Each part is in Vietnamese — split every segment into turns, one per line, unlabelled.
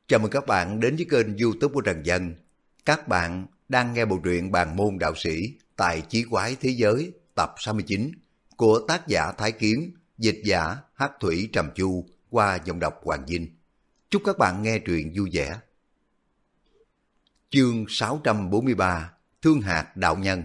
Chào mừng các bạn đến với kênh YouTube của Trần Dân. Các bạn đang nghe bộ truyện Bàn môn đạo sĩ Tài chí quái thế giới tập 69 của tác giả Thái Kiếm, dịch giả Hắc Thủy Trầm Chu qua giọng đọc Hoàng Vinh. Chúc các bạn nghe truyện vui vẻ. Chương 643 Thương hạt đạo nhân.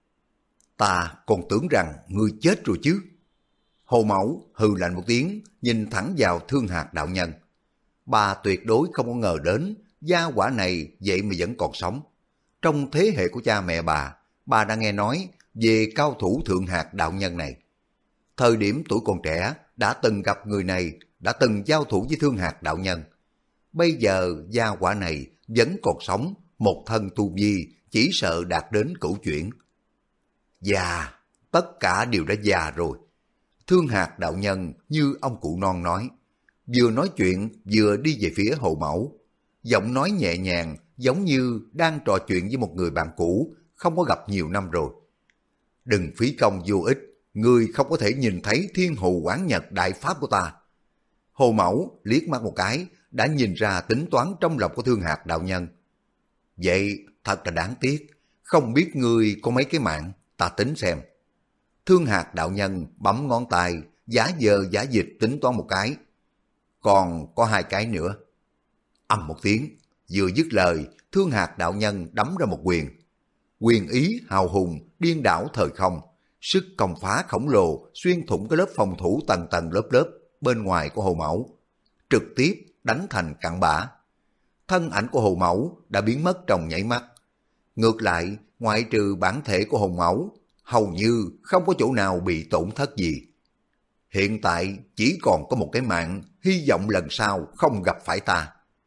Ta còn tưởng rằng ngươi chết rồi chứ. Hồ Mẫu hừ lạnh một tiếng, nhìn thẳng vào Thương hạt đạo nhân. Bà tuyệt đối không có ngờ đến gia quả này vậy mà vẫn còn sống. Trong thế hệ của cha mẹ bà đã nghe nói về cao thủ Thượng hạt đạo nhân này. Thời điểm tuổi còn trẻ đã từng gặp người này, đã từng giao thủ với Thương hạt đạo nhân. Bây giờ gia quả này vẫn còn sống, một thân tu vi chỉ sợ đạt đến cửu chuyển. Già, tất cả đều đã già rồi. Thương hạt đạo nhân như ông cụ non nói. Vừa nói chuyện vừa đi về phía Hồ Mẫu. Giọng nói nhẹ nhàng giống như đang trò chuyện với một người bạn cũ không có gặp nhiều năm rồi. Đừng phí công vô ích, ngươi không có thể nhìn thấy Thiên Hù Quán Nhật đại pháp của ta. Hồ Mẫu liếc mắt một cái đã nhìn ra tính toán trong lòng của Thương hạt đạo nhân. Vậy thật là đáng tiếc, không biết ngươi có mấy cái mạng, ta tính xem. Thương hạt đạo nhân bấm ngón tay, giả vờ giả dịch tính toán một cái. Còn có 2 cái nữa. Ầm một tiếng, vừa dứt lời, Thương hạt đạo nhân đấm ra một quyền. Quyền ý hào hùng, điên đảo thời không, sức công phá khổng lồ xuyên thủng cái lớp phòng thủ tầng tầng lớp lớp bên ngoài của Hồ Mẫu, trực tiếp đánh thành cặn bã. Thân ảnh của Hồ Mẫu đã biến mất trong nháy mắt. Ngược lại, ngoại trừ bản thể của Hồ Mẫu, hầu như không có chỗ nào bị tổn thất gì. Hiện tại chỉ còn có một cái mạng, hy vọng lần sau không gặp phải ta.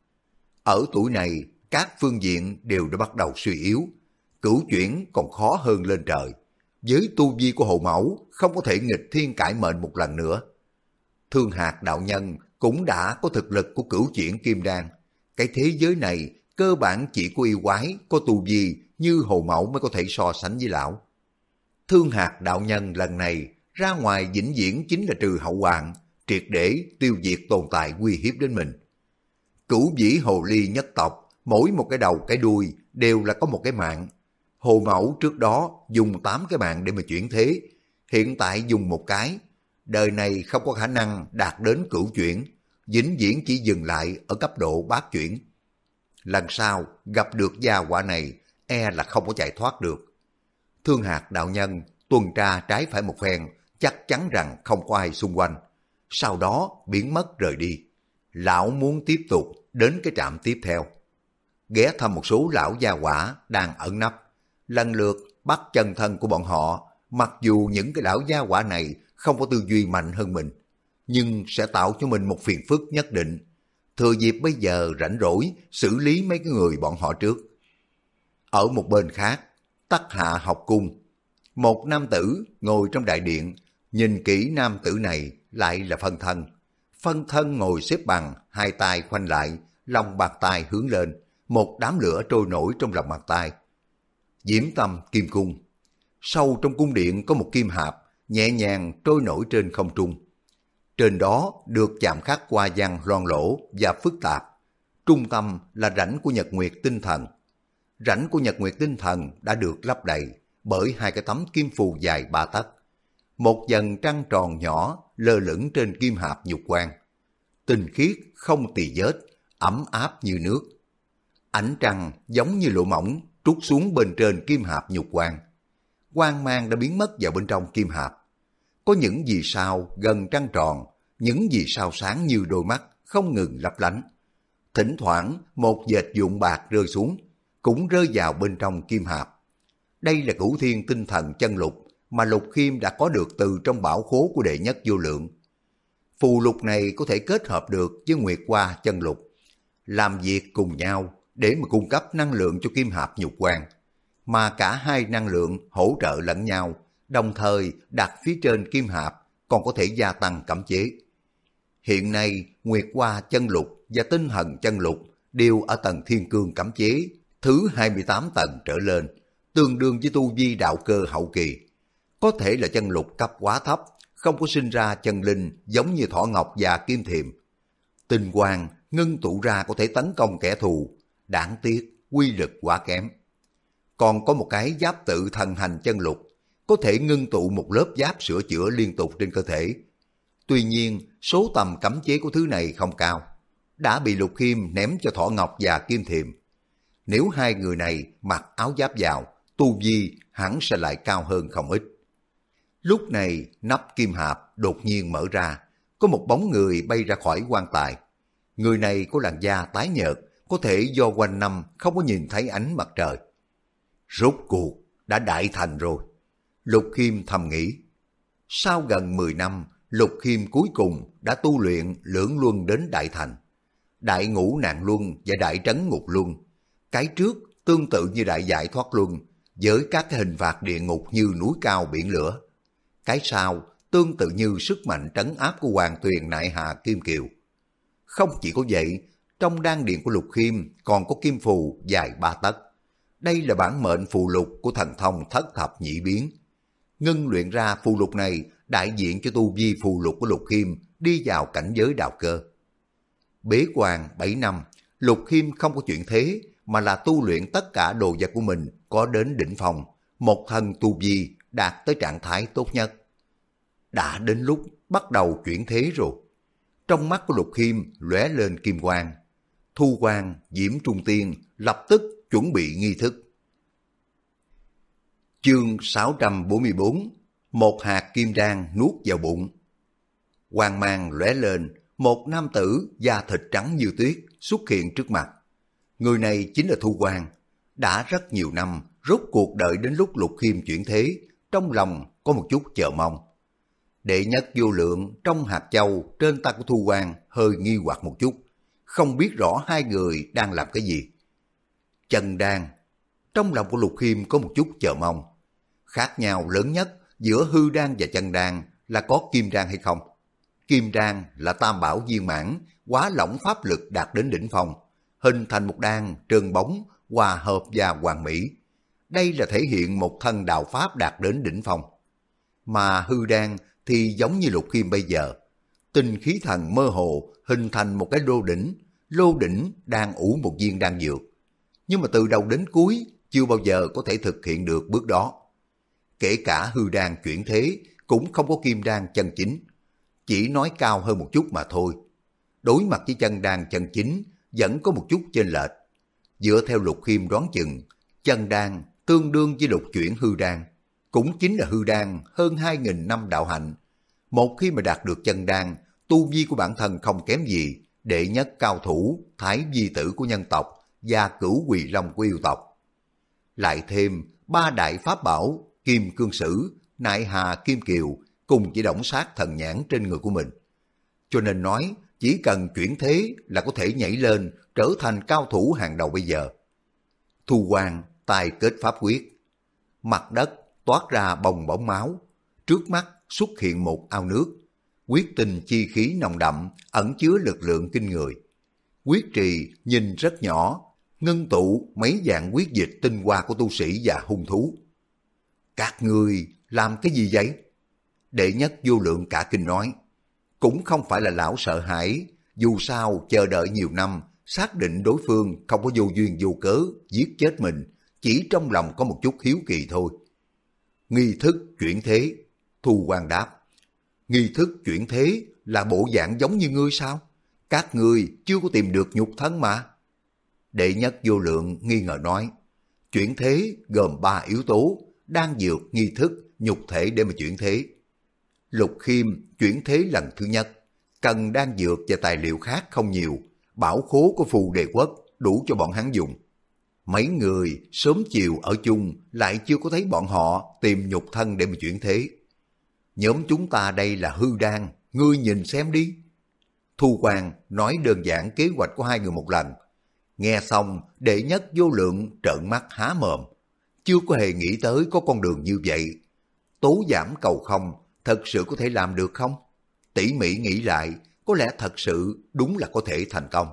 Ở tuổi này, các phương diện đều đã bắt đầu suy yếu. Cửu chuyển còn khó hơn lên trời. Với tu vi của Hồ Mẫu, không có thể nghịch thiên cải mệnh một lần nữa. Thương hạt đạo nhân cũng đã có thực lực của cửu chuyển kim đan. Cái thế giới này, cơ bản chỉ có yêu quái, có tu vi như Hồ Mẫu mới có thể so sánh với lão. Thương hạt đạo nhân lần này ra ngoài vĩnh viễn chính là trừ hậu hoạn, triệt để tiêu diệt tồn tại uy hiếp đến mình. Cửu vĩ hồ ly nhất tộc, mỗi một cái đầu cái đuôi đều là có một cái mạng. Hồ Mẫu trước đó dùng 8 cái mạng để mà chuyển thế, hiện tại dùng một cái. Đời này không có khả năng đạt đến cửu chuyển, vĩnh viễn chỉ dừng lại ở cấp độ bát chuyển. Lần sau gặp được gia quả này, e là không có chạy thoát được. Thương hạt đạo nhân tuần tra trái phải một phen, chắc chắn rằng không có ai xung quanh. Sau đó biến mất rời đi. Lão muốn tiếp tục đến cái trạm tiếp theo. Ghé thăm một số lão gia quả đang ẩn nấp. Lần lượt bắt chân thân của bọn họ. Mặc dù những cái lão gia quả này không có tư duy mạnh hơn mình, nhưng sẽ tạo cho mình một phiền phức nhất định. Thừa dịp bây giờ rảnh rỗi xử lý mấy cái người bọn họ trước. Ở một bên khác, Tắc Hạ học cung. Một nam tử ngồi trong đại điện, nhìn kỹ nam tử này lại là phân thân. Phân thân ngồi xếp bằng, 2 tay khoanh lại, lòng bàn tay hướng lên, một đám lửa trôi nổi trong lòng bàn tay. Diễm Tâm Kim Cung. Sâu trong cung điện có một kim hạp, nhẹ nhàng trôi nổi trên không trung. Trên đó được chạm khắc hoa văn loang lổ và phức tạp. Trung tâm là rãnh của Nhật Nguyệt Tinh Thần. Rãnh của Nhật Nguyệt Tinh Thần đã được lấp đầy bởi 2 cái tấm kim phù dài 3 tấc. Một dần trăng tròn nhỏ lơ lửng trên kim hạp nhục quang. Tinh khiết không tì vết, ấm áp như nước. Ánh trăng giống như lụa mỏng trút xuống bên trên kim hạp nhục quang. Quang mang đã biến mất vào bên trong kim hạp. Có những vì sao gần trăng tròn, những vì sao sáng như đôi mắt không ngừng lấp lánh. Thỉnh thoảng một vệt vụn bạc rơi xuống, cũng rơi vào bên trong kim hạp. Đây là Cửu Thiên Tinh Thần chân lục mà Lục Khiêm đã có được từ trong bảo khố của đệ nhất vô lượng. Phù lục này có thể kết hợp được với Nguyệt Hoa chân lục, làm việc cùng nhau để mà cung cấp năng lượng cho kim hạp nhục quang, mà cả 2 năng lượng hỗ trợ lẫn nhau, đồng thời đặt phía trên kim hạp còn có thể gia tăng cấm chế. Hiện nay Nguyệt Hoa chân lục và Tinh Thần chân lục đều ở tầng Thiên Cương cấm chế thứ 28 tầng trở lên, tương đương với tu vi đạo cơ hậu kỳ. Có thể là chân lục cấp quá thấp, không có sinh ra chân linh giống như Thỏ Ngọc và Kim Thiềm. Tinh quang ngưng tụ ra có thể tấn công kẻ thù, đáng tiếc quy lực quá kém. Còn có một cái giáp tự thần hành chân lục, có thể ngưng tụ một lớp giáp sửa chữa liên tục trên cơ thể. Tuy nhiên, số tầm cấm chế của thứ này không cao, đã bị Lục Khiêm ném cho Thỏ Ngọc và Kim Thiềm. Nếu hai người này mặc áo giáp vào, tu vi hẳn sẽ lại cao hơn không ít. Lúc này, nắp kim hạp đột nhiên mở ra, có một bóng người bay ra khỏi quan tài. Người này có làn da tái nhợt, có thể do quanh năm không có nhìn thấy ánh mặt trời. Rốt cuộc đã đại thành rồi. Lục Khiêm thầm nghĩ. Sau gần 10 năm, Lục Khiêm cuối cùng đã tu luyện lưỡng luân đến đại thành. Đại ngũ nạn luân và đại trấn ngục luân. Cái trước tương tự như đại giải thoát luân, với các cái hình phạt địa ngục như núi cao biển lửa. Cái sau tương tự như sức mạnh trấn áp của Hoàng Tuyền Nại Hà Kim Kiều. Không chỉ có vậy, trong đan điện của Lục Khiêm còn có kim phù dài 3 tấc. Đây là bản mệnh phù lục của thần thông thất thập nhị biến. Ngưng luyện ra phù lục này đại diện cho tu vi phù lục của Lục Khiêm đi vào cảnh giới đạo cơ. Bế quan 7 năm, Lục Khiêm không có chuyện thế mà là tu luyện tất cả đồ vật của mình có đến đỉnh phong, một thân tu vi đạt tới trạng thái tốt nhất. Đã đến lúc bắt đầu chuyển thế rồi. Trong mắt của Lục Khiêm lóe lên kim quang. Thu quang, diễm trung tiên lập tức chuẩn bị nghi thức. Chương 644, một hạt kim đan nuốt vào bụng. Quang mang lóe lên, một nam tử da thịt trắng như tuyết xuất hiện trước mặt. Người này chính là Thu Quang. Đã rất nhiều năm, rốt cuộc đợi đến lúc Lục Khiêm chuyển thế, trong lòng có một chút chờ mong. Đệ nhất vô lượng trong hạt châu trên tay của Thu Quang hơi nghi hoặc một chút, không biết rõ hai người đang làm cái gì. Chân đan, trong lòng của Lục Khiêm có một chút chờ mong. Khác nhau lớn nhất giữa hư đan và chân đan là có kim đan hay không. Kim đan là tam bảo viên mãn, hóa lỏng pháp lực đạt đến đỉnh phong, hình thành một đan trơn bóng, hòa hợp và hoàn mỹ. Đây là thể hiện một thân đạo pháp đạt đến đỉnh phong. Mà hư đan thì giống như Lục Khiêm bây giờ, tinh khí thần mơ hồ hình thành một cái lô đỉnh đang ủ một viên đan dược. Nhưng mà từ đầu đến cuối chưa bao giờ có thể thực hiện được bước đó. Kể cả hư đan chuyển thế cũng không có kim đan chân chính, chỉ nói cao hơn một chút mà thôi. Đối mặt với chân đan chân chính vẫn có một chút chênh lệch. Dựa theo Lục Khiêm đoán chừng, chân đan tương đương với lục chuyển hư đan, cũng chính là hư đan hơn 2.000 năm đạo hạnh. Một khi mà đạt được chân đan, tu vi của bản thân không kém gì đệ nhất cao thủ Thái Vi tử của nhân tộc và Cửu Quỳ Long của yêu tộc. Lại thêm 3 đại pháp bảo Kim Cương Sử, Nại Hà Kim Kiều cùng chỉ động sát thần nhãn trên người của mình. Cho nên nói chỉ cần chuyển thế là có thể nhảy lên trở thành cao thủ hàng đầu bây giờ. Thu Quang tay kết pháp quyết, mặt đất toát ra bong bóng máu, trước mắt xuất hiện một ao nước, quyết tinh chi khí nồng đậm ẩn chứa lực lượng kinh người. Quyết trì nhìn rất nhỏ, ngưng tụ mấy dạng quyết dịch tinh hoa của tu sĩ và hung thú. Các ngươi làm cái gì vậy? Đệ nhất vô lượng cả kinh nói. Cũng không phải là lão sợ hãi, dù sao chờ đợi nhiều năm, xác định đối phương không có vô duyên vô cớ giết chết mình, chỉ trong lòng có một chút hiếu kỳ thôi. Nghi thức chuyển thế, Thu Quang đáp. Nghi thức chuyển thế là bộ dạng giống như ngươi sao? Các ngươi chưa có tìm được nhục thân mà. Đệ nhất vô lượng nghi ngờ nói. Chuyển thế gồm 3 yếu tố, đan dược, nghi thức, nhục thể để mà chuyển thế. Lục Khiêm chuyển thế lần thứ nhất, cần đan dược và tài liệu khác không nhiều, bảo khố của Phù Đề Quốc đủ cho bọn hắn dùng. Mấy người sớm chiều ở chung lại chưa có thấy bọn họ tìm nhục thân để mà chuyển thế. Nhóm chúng ta đây là hư đan, ngươi nhìn xem đi. Thu Quang nói đơn giản kế hoạch của hai người một lần. Nghe xong, đệ nhất vô lượng trợn mắt há mồm. Chưa có hề nghĩ tới có con đường như vậy. Tố giảm cầu không, thật sự có thể làm được không? Tỉ mỉ nghĩ lại, có lẽ thật sự đúng là có thể thành công.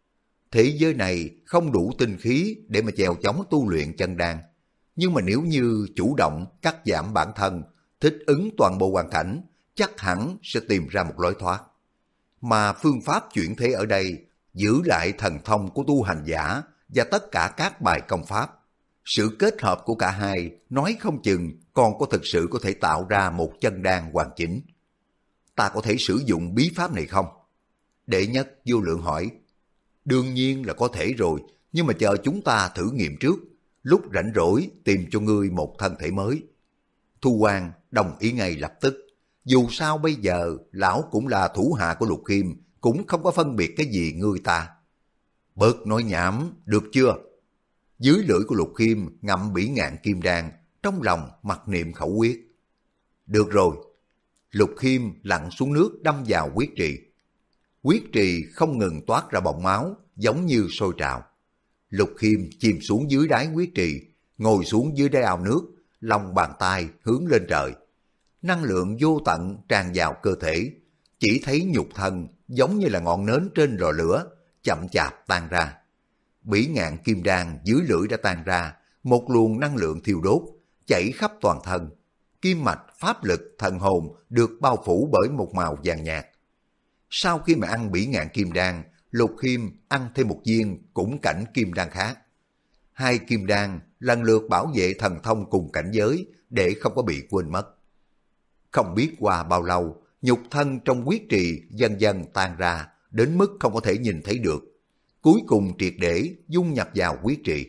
Thế giới này không đủ tinh khí để mà chèo chống tu luyện chân đan. Nhưng mà nếu như chủ động cắt giảm bản thân, thích ứng toàn bộ hoàn cảnh, chắc hẳn sẽ tìm ra một lối thoát. Mà phương pháp chuyển thế ở đây giữ lại thần thông của tu hành giả và tất cả các bài công pháp. Sự kết hợp của cả hai nói không chừng còn thực sự có thể tạo ra một chân đan hoàn chỉnh. Ta có thể sử dụng bí pháp này không? Đệ Nhất Vô Lượng hỏi. Đương nhiên là có thể rồi, nhưng mà chờ chúng ta thử nghiệm trước, lúc rảnh rỗi tìm cho ngươi một thân thể mới. Thu Quang đồng ý ngay lập tức. Dù sao bây giờ lão cũng là thủ hạ của Lục Khiêm, cũng không có phân biệt cái gì ngươi ta. Bớt nói nhảm, được chưa? Dưới lưỡi của Lục Khiêm ngậm bỉ ngạn kim đan, trong lòng mặc niệm khẩu quyết. Được rồi. Lục Khiêm lặn xuống nước đâm vào quyết trì. Quyết trì không ngừng toát ra bọng máu, giống như sôi trào. Lục Khiêm chìm xuống dưới đáy quyết trì, ngồi xuống dưới đáy ao nước, lòng bàn tay hướng lên trời. Năng lượng vô tận tràn vào cơ thể, chỉ thấy nhục thân giống như là ngọn nến trên lò lửa, chậm chạp tan ra. Bỉ ngạn kim đan dưới lưỡi đã tan ra, một luồng năng lượng thiêu đốt, chảy khắp toàn thân. Kim mạch, pháp lực, thần hồn được bao phủ bởi một màu vàng nhạt. Sau khi mà ăn bỉ ngạn kim đan, Lục Khiêm ăn thêm một viên cũng cảnh kim đan khác. Hai kim đan lần lượt bảo vệ thần thông cùng cảnh giới để không có bị quên mất. Không biết qua bao lâu, nhục thân trong quyết trì dần dần tan ra, đến mức không có thể nhìn thấy được. Cuối cùng triệt để dung nhập vào quyết trì.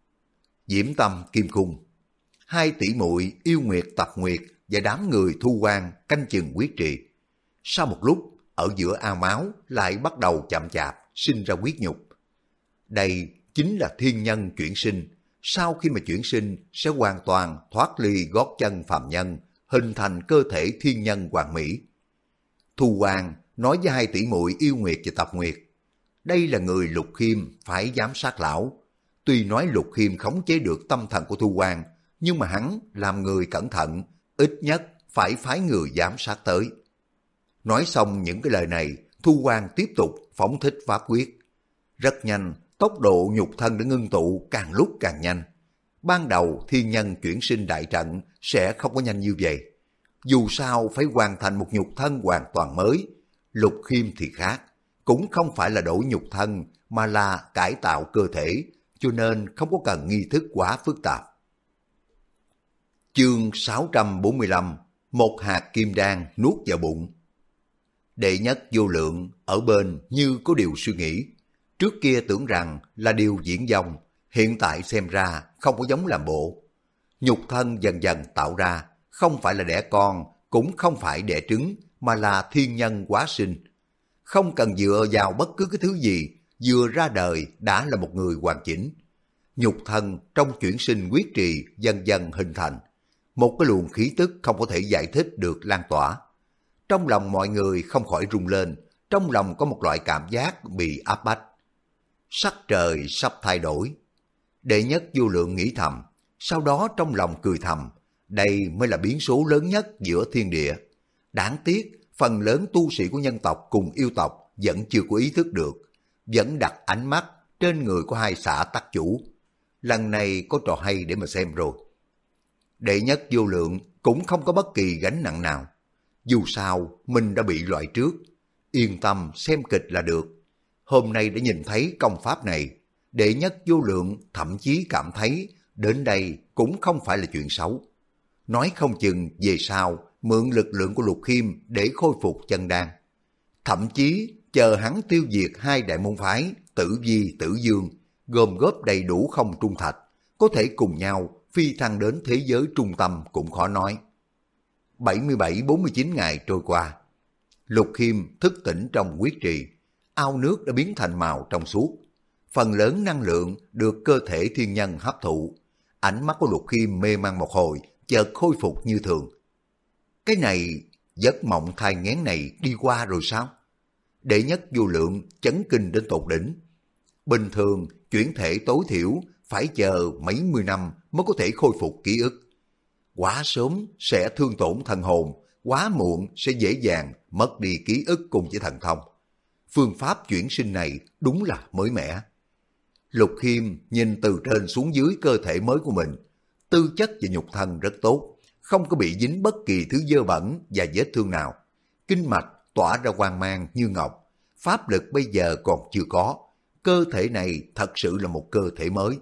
Diễm Tâm Kim Cung. Hai tỷ muội Yêu Nguyệt Tập Nguyệt và đám người Thu Quang canh chừng quyết trì. Sau một lúc, ở giữa ao máu lại bắt đầu chậm chạp sinh ra huyết nhục. Đây chính là thiên nhân chuyển sinh. Sau khi mà chuyển sinh sẽ hoàn toàn thoát ly gót chân phàm nhân, hình thành cơ thể thiên nhân hoàn mỹ. Thu Quang nói với hai tỷ muội Yêu Nguyệt và Tập Nguyệt, đây là người Lục Khiêm phải giám sát lão. Tuy nói Lục Khiêm khống chế được tâm thần của Thu Quang, nhưng mà hắn làm người cẩn thận, ít nhất phải phái người giám sát tới. Nói xong những cái lời này, Thu Quang tiếp tục phóng thích pháp quyết. Rất nhanh, tốc độ nhục thân đã ngưng tụ càng lúc càng nhanh. Ban đầu thiên nhân chuyển sinh đại trận sẽ không có nhanh như vậy. Dù sao phải hoàn thành một nhục thân hoàn toàn mới. Lục Khiêm thì khác, cũng không phải là đổi nhục thân mà là cải tạo cơ thể, cho nên không có cần nghi thức quá phức tạp. Chương 645, một hạt kim đan nuốt vào bụng. Đệ Nhất Vô Lượng ở bên như có điều suy nghĩ. Trước kia tưởng rằng là điều diễn dông, hiện tại xem ra không có giống làm bộ. Nhục thân dần dần tạo ra, không phải là đẻ con, cũng không phải đẻ trứng, mà là thiên nhân hóa sinh. Không cần dựa vào bất cứ cái thứ gì, vừa ra đời đã là một người hoàn chỉnh. Nhục thân trong chuyển sinh quyết trì dần dần hình thành. Một cái luồng khí tức không có thể giải thích được lan tỏa. Trong lòng mọi người không khỏi rung lên, trong lòng có một loại cảm giác bị áp bách. Sắc trời sắp thay đổi. Đệ Nhất Vô Lượng nghĩ thầm, sau đó trong lòng cười thầm, đây mới là biến số lớn nhất giữa thiên địa. Đáng tiếc, phần lớn tu sĩ của nhân tộc cùng yêu tộc vẫn chưa có ý thức được, vẫn đặt ánh mắt trên người của hai xã tắc chủ. Lần này có trò hay để mà xem rồi. Đệ Nhất Vô Lượng cũng không có bất kỳ gánh nặng nào. Dù sao, mình đã bị loại trước. Yên tâm xem kịch là được. Hôm nay đã nhìn thấy công pháp này, Đệ Nhất Vô Lượng thậm chí cảm thấy đến đây cũng không phải là chuyện xấu. Nói không chừng về sau mượn lực lượng của Lục Khiêm để khôi phục chân đan. Thậm chí chờ hắn tiêu diệt hai đại môn phái Tử Vi, Tử Dương, gồm góp đầy đủ không trung thạch, có thể cùng nhau phi thăng đến thế giới trung tâm cũng khó nói. 77-49 ngày trôi qua, Lục Khiêm thức tỉnh trong quyết trì, ao nước đã biến thành màu trong suốt. Phần lớn năng lượng được cơ thể thiên nhân hấp thụ. Ánh mắt của Lục Khiêm mê man một hồi, chợt khôi phục như thường. Cái này, giấc mộng thai nghén này đi qua rồi sao? Đệ Nhất Vô Lượng chấn kinh đến tột đỉnh. Bình thường, chuyển thể tối thiểu phải chờ mấy mươi năm mới có thể khôi phục ký ức. Quá sớm sẽ thương tổn thần hồn, quá muộn sẽ dễ dàng mất đi ký ức cùng với thần thông. Phương pháp chuyển sinh này đúng là mới mẻ. Lục Khiêm nhìn từ trên xuống dưới cơ thể mới của mình, tư chất và nhục thân rất tốt, không có bị dính bất kỳ thứ dơ bẩn và vết thương nào. Kinh mạch tỏa ra quang mang như ngọc, pháp lực bây giờ còn chưa có, cơ thể này thật sự là một cơ thể mới.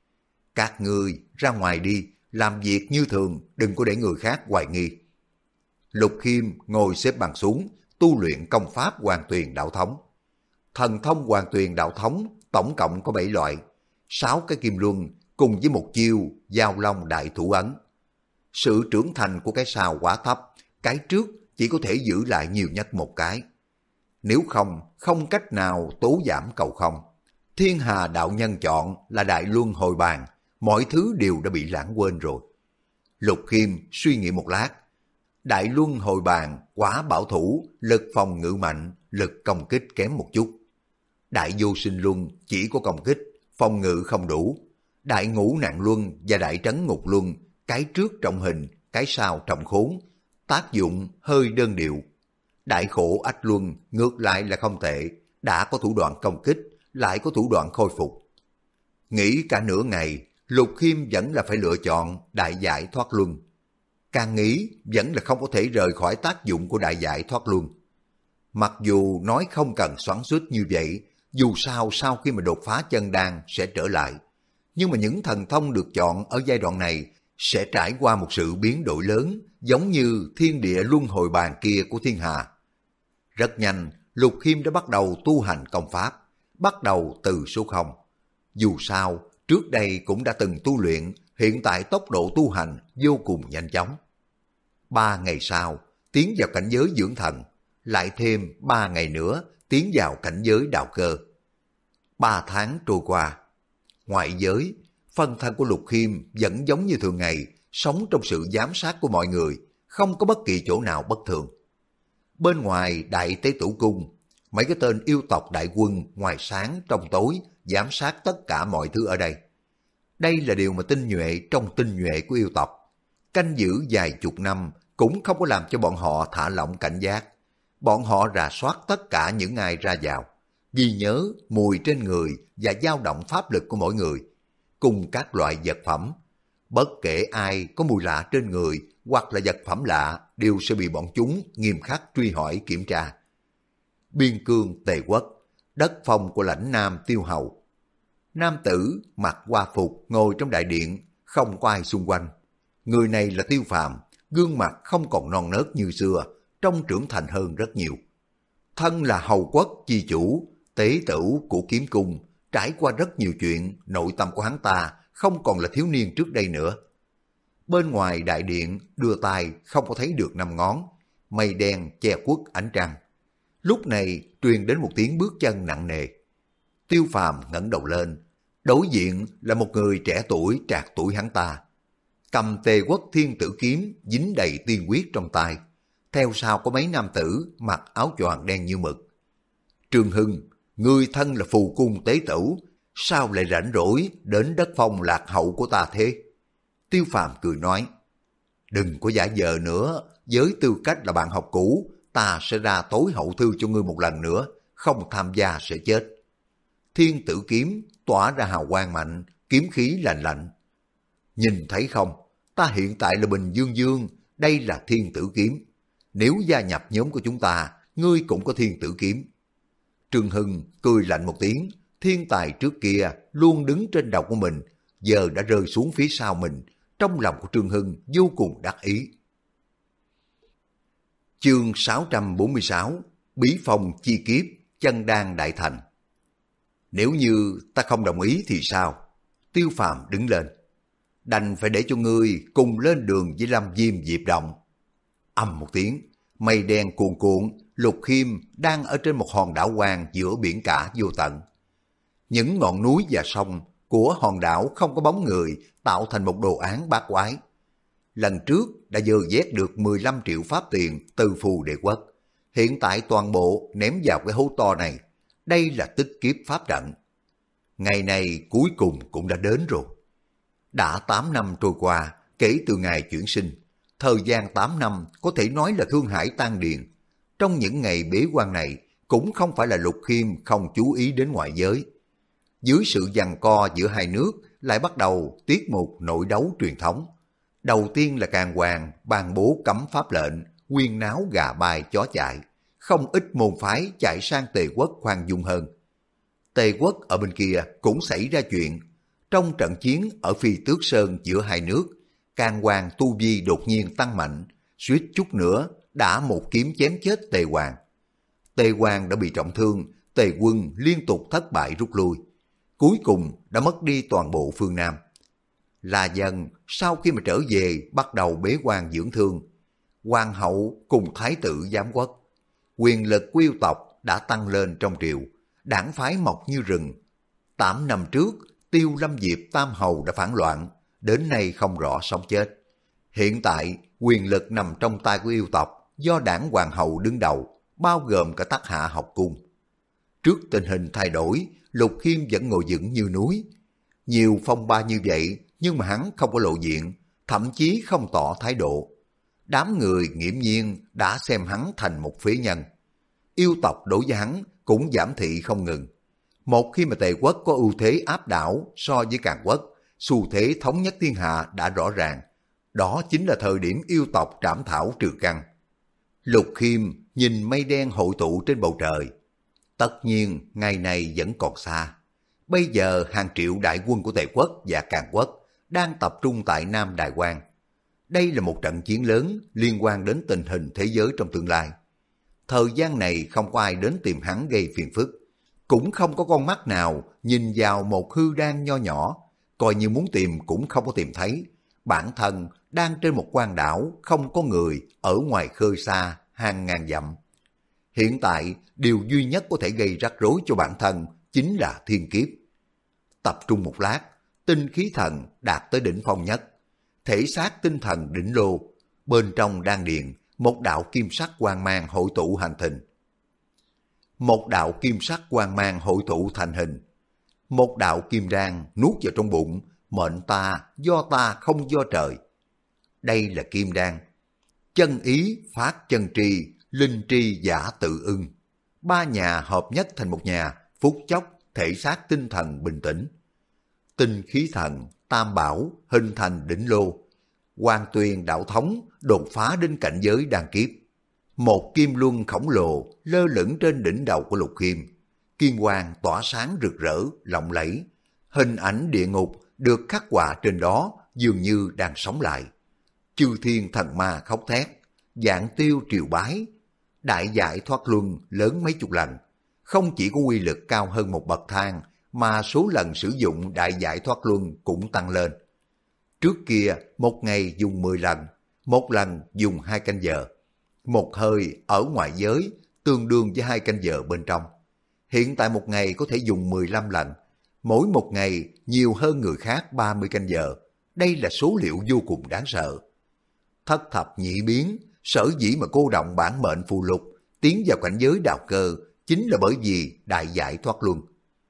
Các ngươi ra ngoài đi, làm việc như thường, đừng có để người khác hoài nghi. Lục Khiêm ngồi xếp bằng xuống, tu luyện công pháp Hoàn Tuyền Đạo Thống. Thần thông Hoàn Tuyền Đạo Thống tổng cộng có 7 loại, 6 cái kim luân cùng với một chiêu Giao Long Đại Thủ Ấn. Sự trưởng thành của cái sau quá thấp, cái trước chỉ có thể giữ lại nhiều nhất một cái. Nếu không cách nào tố giảm cầu không. Thiên Hà đạo nhân chọn là Đại Luân Hồi Bàn, mọi thứ đều đã bị lãng quên rồi. Lục Khiêm suy nghĩ một lát. Đại Luân Hồi Bàn quá bảo thủ, lực phòng ngự mạnh, lực công kích kém một chút. Đại Vô Sinh Luân chỉ có công kích, phòng ngự không đủ. Đại Ngũ Nạn Luân và Đại Trấn Ngục Luân, cái trước trọng hình, cái sau trọng khốn, tác dụng hơi đơn điệu. Đại Khổ Ách Luân ngược lại là không tệ, đã có thủ đoạn công kích, lại có thủ đoạn khôi phục. Nghĩ cả nửa ngày, Lục Khiêm vẫn là phải lựa chọn Đại Giải Thoát Luân. Càng nghĩ vẫn là không có thể rời khỏi tác dụng của Đại Giải Thoát Luân. Mặc dù nói không cần xoắn xuýt như vậy, dù sao sau khi mà đột phá chân đan sẽ trở lại. Nhưng mà những thần thông được chọn ở giai đoạn này sẽ trải qua một sự biến đổi lớn, giống như thiên địa luân hồi bàn kia của thiên hà. Rất nhanh, Lục Khiêm đã bắt đầu tu hành công pháp, bắt đầu từ số 0. Dù sao, trước đây cũng đã từng tu luyện, hiện tại tốc độ tu hành vô cùng nhanh chóng. 3 ngày sau, tiến vào cảnh giới dưỡng thần, lại thêm 3 ngày nữa tiến vào cảnh giới đạo cơ. 3 tháng trôi qua, ngoại giới, phân thân của Lục Khiêm vẫn giống như thường ngày, sống trong sự giám sát của mọi người, không có bất kỳ chỗ nào bất thường. Bên ngoài Đại Tế Tử Cung, mấy cái tên yêu tộc đại quân ngoài sáng trong tối giám sát tất cả mọi thứ ở đây. Đây là điều mà tinh nhuệ trong tinh nhuệ của yêu tộc. Canh giữ vài chục năm cũng không có làm cho bọn họ thả lỏng cảnh giác. Bọn họ rà soát tất cả những ai ra vào, ghi nhớ mùi trên người và dao động pháp lực của mỗi người, cùng các loại vật phẩm. Bất kể ai có mùi lạ trên người hoặc là vật phẩm lạ đều sẽ bị bọn chúng nghiêm khắc truy hỏi kiểm tra. Biên cương Tề Quốc, đất phong của lãnh Nam Tiêu Hầu. Nam tử mặc hoa phục ngồi trong đại điện, không có ai xung quanh. Người này là Tiêu Phàm, gương mặt không còn non nớt như xưa, trông trưởng thành hơn rất nhiều. Thân là hầu quốc chi chủ, tế tửu của kiếm cung, trải qua rất nhiều chuyện, nội tâm của hắn ta không còn là thiếu niên trước đây nữa. Bên ngoài đại điện, đưa tay không có thấy được 5 ngón, mây đen che khuất ánh trăng. Lúc này truyền đến một tiếng bước chân nặng nề. Tiêu Phàm ngẩng đầu lên, đối diện là một người trẻ tuổi trạc tuổi hắn ta. Cầm Tề Quốc Thiên Tử kiếm dính đầy tiên huyết trong tay. Theo sau có mấy nam tử mặc áo choàng đen như mực. Trương Hưng, người thân là phù cung tế tửu, sao lại rảnh rỗi đến đất phong lạc hậu của ta thế? Tiêu Phàm cười nói, đừng có giả vờ nữa, với tư cách là bạn học cũ, ta sẽ ra tối hậu thư cho ngươi một lần nữa, không tham gia sẽ chết. Thiên Tử kiếm tỏa ra hào quang mạnh, kiếm khí lạnh lạnh. Nhìn thấy không, ta hiện tại là Bình Dương Dương, đây là Thiên Tử kiếm. Nếu gia nhập nhóm của chúng ta, ngươi cũng có Thiên Tử kiếm. Trương Hưng cười lạnh một tiếng, thiên tài trước kia luôn đứng trên đầu của mình, giờ đã rơi xuống phía sau mình. Trong lòng của Trương Hưng vô cùng đắc ý. Chương 646, Bí Phong Chi Kiếp, Chân Đan Đại Thành. Nếu như ta không đồng ý thì sao? Tiêu Phàm đứng lên. Đành phải để cho ngươi cùng lên đường với Lâm Diêm Diệp Động. Ầm một tiếng, mây đen cuồn cuộn, Lục Khiêm đang ở trên một hòn đảo hoang giữa biển cả vô tận. Những ngọn núi và sông của hòn đảo không có bóng người, tạo thành một đồ án bát quái. Lần trước đã dơ vét được 15 triệu pháp tiền từ Phù Đệ Quốc. Hiện tại toàn bộ ném vào cái hố to này. Đây là tích kiếp pháp trận. Ngày này cuối cùng cũng đã đến rồi. Đã 8 năm trôi qua kể từ ngày chuyển sinh. Thời gian 8 năm có thể nói là thương hải tan điền. Trong những ngày bế quan này cũng không phải là Lục Khiêm không chú ý đến ngoại giới. Dưới sự giằng co giữa hai nước lại bắt đầu tiết mục nội đấu truyền thống. Đầu tiên là Càn Hoàng ban bố cấm pháp lệnh, quyên náo gà bay chó chạy, không ít môn phái chạy sang Tề quốc khoan dung hơn. Tề quốc ở bên kia cũng xảy ra chuyện. Trong trận chiến ở Phi Tước Sơn giữa hai nước, Càn Hoàng tu vi đột nhiên tăng mạnh, suýt chút nữa đã một kiếm chém chết Tề Hoàng. Tề Hoàng đã bị trọng thương, Tề quân liên tục thất bại rút lui. Cuối cùng đã mất đi toàn bộ phương Nam. La Dân sau khi mà trở về bắt đầu bế quan dưỡng thương. Hoàng hậu cùng thái tử giám quốc. Quyền lực của yêu tộc đã tăng lên trong triều, đảng phái mọc như rừng. 8 năm trước, Tiêu Lâm Diệp Tam Hầu đã phản loạn, đến nay không rõ sống chết. Hiện tại, quyền lực nằm trong tay của yêu tộc, do đảng hoàng hậu đứng đầu, bao gồm cả Tắc Hạ học cung. Trước tình hình thay đổi, Lục Khiêm vẫn ngồi vững như núi. Nhiều phong ba như vậy, nhưng mà hắn không có lộ diện, thậm chí không tỏ thái độ. Đám người nghiễm nhiên đã xem hắn thành một phế nhân. Yêu tộc đối với hắn cũng giảm thị không ngừng. Một khi mà Tề quốc có ưu thế áp đảo so với Càn quốc, xu thế thống nhất thiên hạ đã rõ ràng. Đó chính là thời điểm yêu tộc trảm thảo trừ căn. Lục Khiêm nhìn mây đen hội tụ trên bầu trời. Tất nhiên ngày này vẫn còn xa. Bây giờ hàng triệu đại quân của Tề quốc và Càn quốc đang tập trung tại Nam Đài Loan. Đây là một trận chiến lớn liên quan đến tình hình thế giới trong tương lai. Thời gian này không có ai đến tìm hắn gây phiền phức. Cũng không có con mắt nào nhìn vào một hư đan nho nhỏ, coi như muốn tìm cũng không có tìm thấy. Bản thân đang trên một quan đảo không có người ở ngoài khơi xa hàng ngàn dặm. Hiện tại điều duy nhất có thể gây rắc rối cho bản thân chính là thiên kiếp. Tập trung một lát, tinh khí thần đạt tới đỉnh phong nhất. Thể xác tinh thần đỉnh lô, bên trong đan điền một đạo kim sắc quang mang hội tụ thành hình. Một đạo kim sắc quang mang hội tụ thành hình. Một đạo kim đan nuốt vào trong bụng, mệnh ta do ta không do trời. Đây là kim đan. Chân ý phát chân tri, linh tri giả tự ưng. Ba nhà hợp nhất thành một nhà, phút chốc thể xác tinh thần bình tĩnh. Tinh khí thần, tam bảo hình thành đỉnh lô. Hoàng tuyền đạo thống đột phá đến cảnh giới đan kiếp. Một kim luân khổng lồ lơ lửng trên đỉnh đầu của Lục Khiêm. Kim quang tỏa sáng rực rỡ, lộng lẫy. Hình ảnh địa ngục được khắc họa trên đó dường như đang sống lại. Chư thiên thần ma khóc thét, vạn tiêu triều bái. Đại giải thoát luân lớn mấy chục lần. Không chỉ có uy lực cao hơn một bậc thang, mà số lần sử dụng đại giải thoát luân cũng tăng lên. Trước kia, một ngày dùng 10 lần, một lần dùng 2 canh giờ. Một hơi ở ngoại giới tương đương với 2 canh giờ bên trong. Hiện tại một ngày có thể dùng 15 lần, mỗi một ngày nhiều hơn người khác 30 canh giờ. Đây là số liệu vô cùng đáng sợ. Thất thập nhị biến, sở dĩ mà cô động bản mệnh phù lục, tiến vào cảnh giới đạo cơ, chính là bởi vì đại giải thoát luân.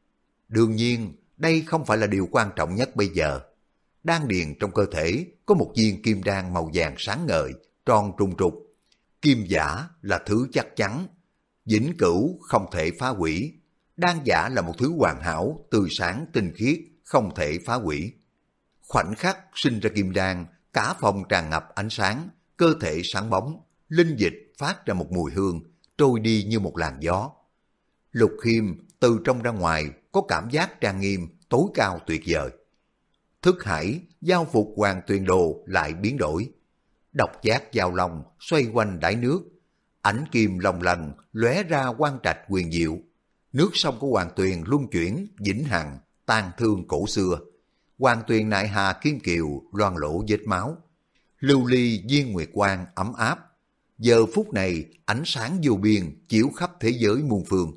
Đương nhiên, đây không phải là điều quan trọng nhất bây giờ. Đan điền trong cơ thể có một viên kim đan màu vàng sáng ngời, tròn trung trục. Kim giả là thứ chắc chắn, vĩnh cửu không thể phá hủy. Đan giả là một thứ hoàn hảo, tươi sáng, tinh khiết, không thể phá hủy. Khoảnh khắc sinh ra kim đan, cả phòng tràn ngập ánh sáng, cơ thể sáng bóng, linh dịch phát ra một mùi hương, trôi đi như một làn gió. Lục Khiêm từ trong ra ngoài có cảm giác trang nghiêm, tối cao tuyệt vời. Thức hải, giao phục hoàng tuyền đồ lại biến đổi. Độc giác giao long xoay quanh đáy nước. Ảnh kim long lanh lóe ra quang trạch quyền diệu. Nước sông của hoàng tuyền luân chuyển, vĩnh hằng, tang thương cổ xưa. Hoàng tuyền nại hà kim kiều, loang lổ vết máu. Lưu ly viên nguyệt quang ấm áp. Giờ phút này ánh sáng vô biên chiếu khắp thế giới muôn phương.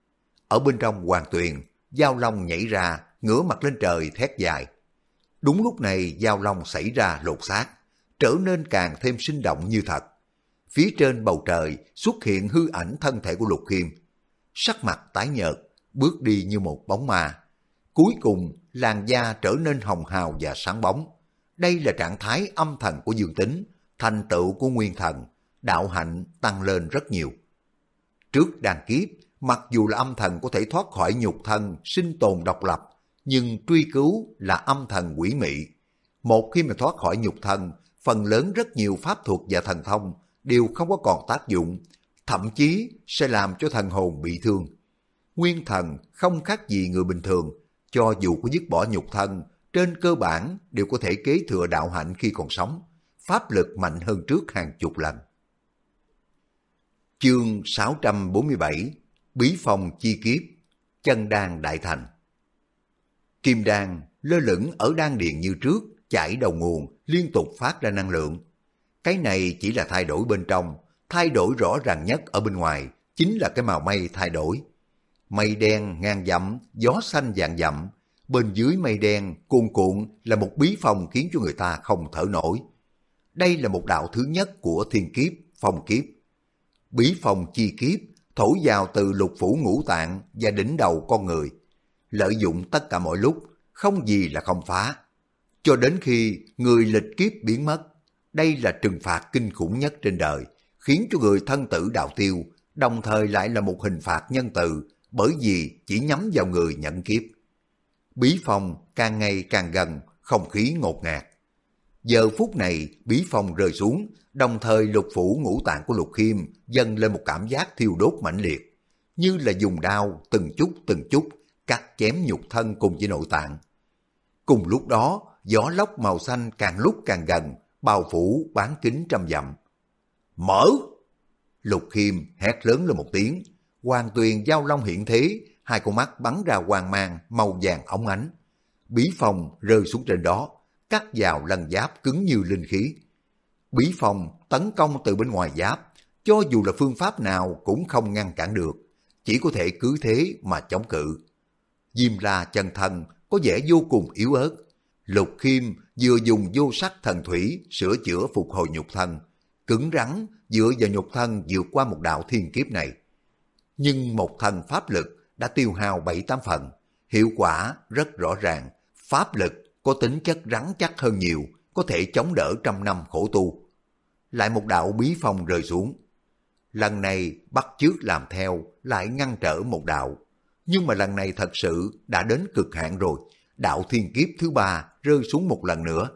Ở bên trong hoàng tuyền, giao long nhảy ra, ngửa mặt lên trời thét dài. Đúng lúc này giao long xảy ra lột xác, trở nên càng thêm sinh động như thật. Phía trên bầu trời xuất hiện hư ảnh thân thể của Lục Khiêm. Sắc mặt tái nhợt, bước đi như một bóng ma. Cuối cùng làn da trở nên hồng hào và sáng bóng. Đây là trạng thái âm thần của dương tính, thành tựu của nguyên thần, đạo hạnh tăng lên rất nhiều. Trước đàn kiếp, mặc dù là âm thần có thể thoát khỏi nhục thân, sinh tồn độc lập, nhưng truy cứu là âm thần quỷ mị. Một khi mà thoát khỏi nhục thân, phần lớn rất nhiều pháp thuật và thần thông đều không có còn tác dụng, thậm chí sẽ làm cho thần hồn bị thương. Nguyên thần không khác gì người bình thường, cho dù có dứt bỏ nhục thân, trên cơ bản đều có thể kế thừa đạo hạnh khi còn sống, pháp lực mạnh hơn trước hàng chục lần. Chương 647 Bí phong chi kiếp, chân đan đại thành. Kim đan lơ lửng ở đan điền như trước, chảy đầu nguồn, liên tục phát ra năng lượng. Cái này chỉ là thay đổi bên trong, thay đổi rõ ràng nhất ở bên ngoài, chính là cái màu mây thay đổi. Mây đen ngàn dặm, gió xanh vạn dặm, bên dưới mây đen cuồn cuộn là một bí phong khiến cho người ta không thở nổi. Đây là một đạo thứ nhất của thiên kiếp, phong kiếp. Bí phong chi kiếp thổi vào từ lục phủ ngũ tạng và đỉnh đầu con người, lợi dụng tất cả mọi lúc, không gì là không phá. Cho đến khi người lịch kiếp biến mất, đây là trừng phạt kinh khủng nhất trên đời, khiến cho người thân tử đạo tiêu, đồng thời lại là một hình phạt nhân từ, bởi vì chỉ nhắm vào người nhận kiếp. Bí phong càng ngày càng gần, không khí ngột ngạt. Giờ phút này bí phong rơi xuống, đồng thời lục phủ ngũ tạng của Lục Khiêm dâng lên một cảm giác thiêu đốt mãnh liệt, như là dùng đao từng chút cắt chém nhục thân cùng với nội tạng. Cùng lúc đó, gió lốc màu xanh càng lúc càng gần, bao phủ bán kính trăm dặm. Mở! Lục Khiêm hét lớn lên một tiếng, Hoàng Tuyền Giao Long hiện thế, hai con mắt bắn ra quang mang màu vàng óng ánh. Bí phong rơi xuống trên đó, cắt vào lân giáp cứng như linh khí. Bí phong tấn công từ bên ngoài giáp, cho dù là phương pháp nào cũng không ngăn cản được, chỉ có thể cứ thế mà chống cự. Diêm La chân thân có vẻ vô cùng yếu ớt. Lục Khiêm vừa dùng vô sắc thần thủy sửa chữa phục hồi nhục thân, cứng rắn dựa vào nhục thân vượt qua một đạo thiên kiếp này. Nhưng một thân pháp lực đã tiêu hao 7-8 phần, hiệu quả rất rõ ràng, pháp lực có tính chất rắn chắc hơn nhiều, có thể chống đỡ trăm năm khổ tu. Lại một đạo bí phong rơi xuống. Lần này bắt chước làm theo, lại ngăn trở một đạo. Nhưng mà lần này thật sự đã đến cực hạn rồi, đạo thiên kiếp thứ ba rơi xuống một lần nữa.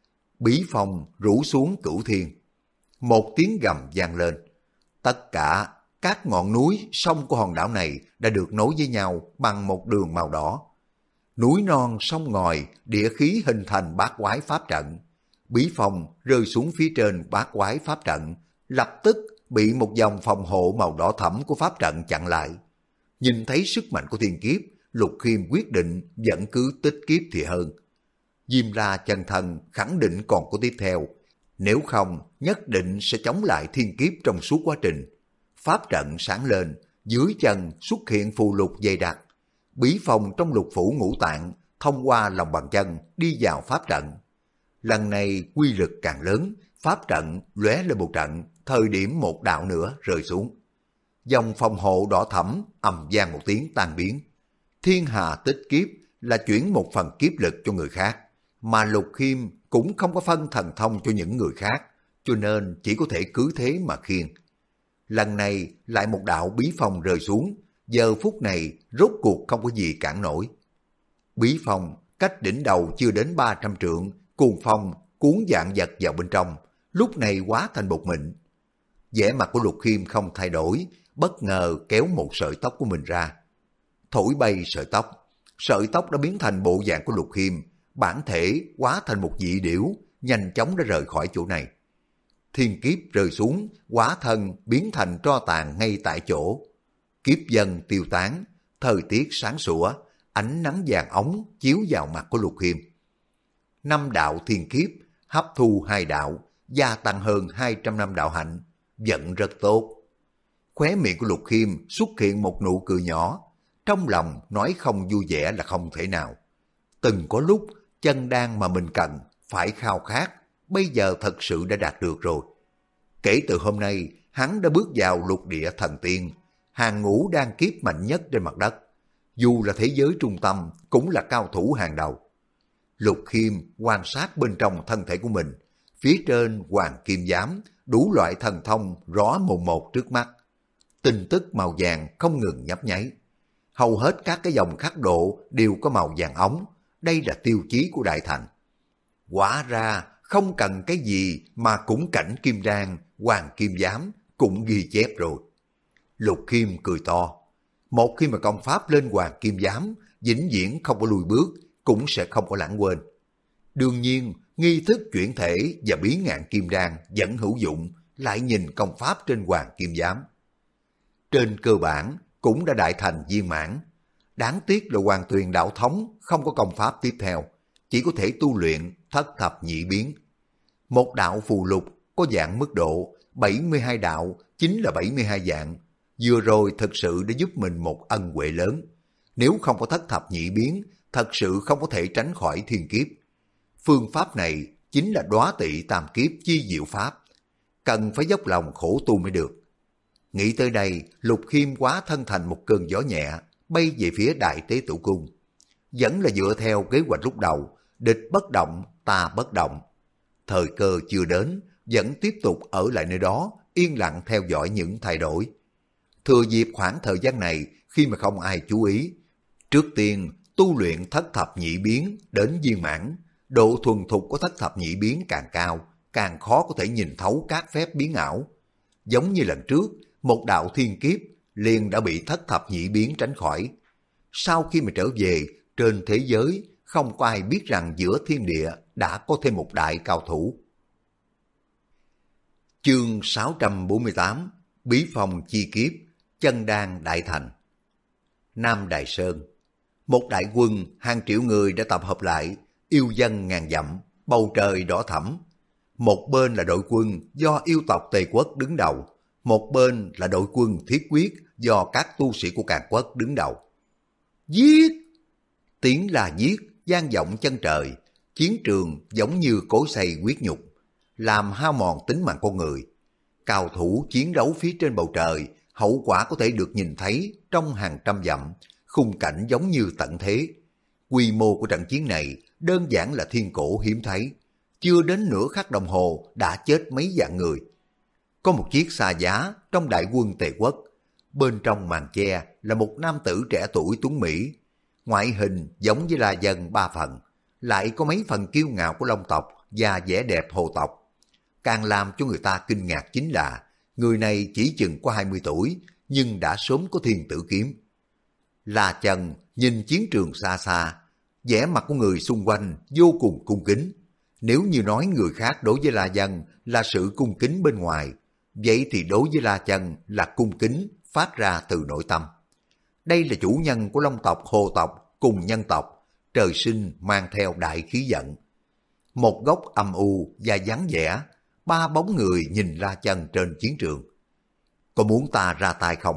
Bí phong rủ xuống cửu thiên. Một tiếng gầm vang lên. Tất cả các ngọn núi, sông của hòn đảo này đã được nối với nhau bằng một đường màu đỏ. Núi non, sông ngòi, địa khí hình thành bát quái pháp trận. Bí phong rơi xuống phía trên bát quái pháp trận, lập tức bị một dòng phòng hộ màu đỏ thẫm của pháp trận chặn lại. Nhìn thấy sức mạnh của thiên kiếp, Lục Khiêm quyết định vẫn cứ tích kiếp thì hơn. Diêm La chân thân khẳng định còn có tiếp theo, nếu không nhất định sẽ chống lại thiên kiếp trong suốt quá trình. Pháp trận sáng lên, dưới chân xuất hiện phù lục dày đặc. Bí phong trong lục phủ ngũ tạng thông qua lòng bàn chân đi vào pháp trận. Lần này quy lực càng lớn, pháp trận lóe lên một trận, thời điểm một đạo nữa rơi xuống. Dòng phòng hộ đỏ thẫm ầm vang một tiếng tan biến. Thiên hà tích kiếp là chuyển một phần kiếp lực cho người khác, mà Lục Khiêm cũng không có phân thần thông cho những người khác, cho nên chỉ có thể cứ thế mà khiêng. Lần này lại một đạo bí phong rơi xuống, giờ phút này rốt cuộc không có gì cản nổi. Bí phong cách đỉnh đầu chưa đến 300 trượng, cuồng phong cuốn vạn vật vào bên trong, lúc này hóa thành bột mịn. Vẻ mặt của Lục Khiêm không thay đổi, bất ngờ kéo một sợi tóc của mình ra. Thổi bay sợi tóc đã biến thành bộ dạng của Lục Khiêm, bản thể hóa thành một dị điểu, nhanh chóng đã rời khỏi chỗ này. Thiên kiếp rơi xuống, hóa thân biến thành tro tàn ngay tại chỗ. Kiếp dần tiêu tán, thời tiết sáng sủa, ánh nắng vàng óng chiếu vào mặt của Lục Khiêm. 5 đạo thiên kiếp, hấp thu 2 đạo, gia tăng hơn 200 năm đạo hạnh, vận rất tốt. Khóe miệng của Lục Khiêm xuất hiện một nụ cười nhỏ, trong lòng nói không vui vẻ là không thể nào. Từng có lúc chân đan mà mình cần, phải khao khát, bây giờ thật sự đã đạt được rồi. Kể từ hôm nay, hắn đã bước vào lục địa thần tiên, hàng ngũ đan kiếp mạnh nhất trên mặt đất. Dù là thế giới trung tâm, cũng là cao thủ hàng đầu. Lục Khiêm quan sát bên trong thân thể của mình, phía trên hoàng kim giám, đủ loại thần thông rõ mồn một trước mắt. Tin tức màu vàng không ngừng nhấp nháy. Hầu hết các cái dòng khắc độ đều có màu vàng óng, đây là tiêu chí của đại thành. Quả ra không cần cái gì mà cũng cảnh kim đan, hoàng kim giám cũng ghi chép rồi. Lục Khiêm cười to. Một khi mà công pháp lên Hoàng Kim Giám, vĩnh viễn không có lùi bước, cũng sẽ không có lãng quên. Đương nhiên, nghi thức chuyển thể và biến ngạn kim đan vẫn hữu dụng, lại nhìn công pháp trên Hoàng Kim Giám. Trên cơ bản, cũng đã đại thành viên mãn. Đáng tiếc là Hoàng Tuyền đạo thống không có công pháp tiếp theo, chỉ có thể tu luyện thất thập nhị biến. Một đạo phù lục có dạng mức độ, 72 đạo chính là 72 dạng. Vừa rồi thật sự đã giúp mình một ân huệ lớn. Nếu không có thất thập nhị biến, thật sự không có thể tránh khỏi thiên kiếp. Phương pháp này chính là đóa tị tam kiếp chi diệu pháp. Cần phải dốc lòng khổ tu mới được. Nghĩ tới đây, Lục Khiêm hóa thân thành một cơn gió nhẹ, bay về phía Đại Tế Tự Cung. Vẫn là dựa theo kế hoạch lúc đầu, địch bất động, ta bất động. Thời cơ chưa đến, vẫn tiếp tục ở lại nơi đó, yên lặng theo dõi những thay đổi. Thừa dịp khoảng thời gian này, khi mà không ai chú ý, trước tiên tu luyện thất thập nhị biến đến viên mãn. Độ thuần thục của thất thập nhị biến càng cao, càng khó có thể nhìn thấu các phép biến ảo. Giống như lần trước, một đạo thiên kiếp liền đã bị thất thập nhị biến tránh khỏi. Sau khi mà trở về, trên thế giới không có ai biết rằng giữa thiên địa đã có thêm một đại cao thủ. Chương 648 Bí phong chi kiếp, chân đan đại thành. Nam Đại Sơn, một đại quân hàng triệu người đã tập hợp lại, yêu dân ngàn dặm, bầu trời đỏ thẫm. Một bên là đội quân do yêu tộc Tề Quốc đứng đầu, một bên là đội quân Thiết Quyết do các tu sĩ của Càn Quốc đứng đầu. Giết! Tiếng là giết vang vọng chân trời, chiến trường giống như cối xay huyết nhục, làm hao mòn tính mạng con người. Cao thủ chiến đấu phía trên bầu trời, hậu quả có thể được nhìn thấy trong hàng trăm dặm, khung cảnh giống như tận thế. Quy mô của trận chiến này đơn giản là thiên cổ hiếm thấy, chưa đến nửa khắc đồng hồ đã chết mấy vạn người. Có một chiếc xa giá trong đại quân Tề Quốc, bên trong màn che là một nam tử trẻ tuổi tuấn Mỹ, ngoại hình giống với La Dân 3 phần, lại có mấy phần kiêu ngạo của Long tộc và vẻ đẹp Hồ tộc. Càng làm cho người ta kinh ngạc chính là người này chỉ chừng có 20 tuổi nhưng đã sớm có thiên tử kiếm. La Trần nhìn chiến trường xa xa, vẻ mặt của người xung quanh vô cùng cung kính. Nếu như nói người khác đối với La Dân là sự cung kính bên ngoài, vậy thì đối với La Trần là cung kính phát ra từ nội tâm. Đây là chủ nhân của Long tộc, Hồ tộc cùng nhân tộc, trời sinh mang theo đại khí giận. Một góc âm u và vắng vẻ, ba bóng người nhìn La Trần trên chiến trường. Có muốn ta ra tay không?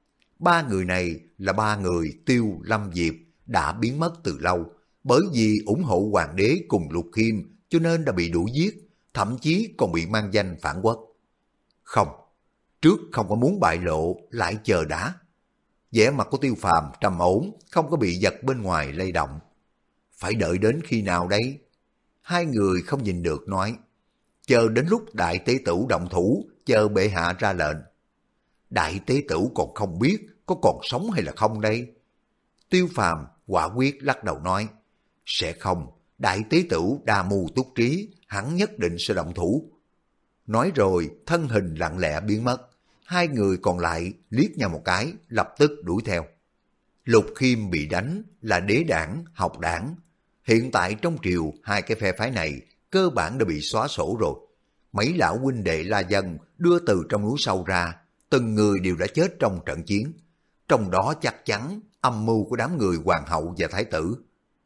Ba người này là ba người Tiêu, Lâm, Diệp đã biến mất từ lâu, bởi vì ủng hộ hoàng đế cùng Lục Khiêm cho nên đã bị đuổi giết, thậm chí còn bị mang danh phản quốc. Không, trước không có muốn bại lộ, lại chờ đã. Vẻ mặt của Tiêu Phàm trầm ổn, không có bị vật bên ngoài lay động. Phải đợi đến khi nào đây? Hai người không nhìn được nói, chờ đến lúc đại tế tử động thủ, chờ bệ hạ ra lệnh. Đại tế tử còn không biết có còn sống hay là không đây? Tiêu Phàm quả quyết lắc đầu nói, sẽ không, đại tế tử đa mưu túc trí, hắn nhất định sẽ động thủ. Nói rồi thân hình lặng lẽ biến mất, hai người còn lại liếc nhau một cái, lập tức đuổi theo. Lục Khiêm bị đánh là đế đảng, học đảng. Hiện tại trong triều hai cái phe phái này cơ bản đã bị xóa sổ rồi. Mấy lão huynh đệ La Dân đưa từ trong núi sâu ra, từng người đều đã chết trong trận chiến. Trong đó chắc chắn âm mưu của đám người hoàng hậu và thái tử.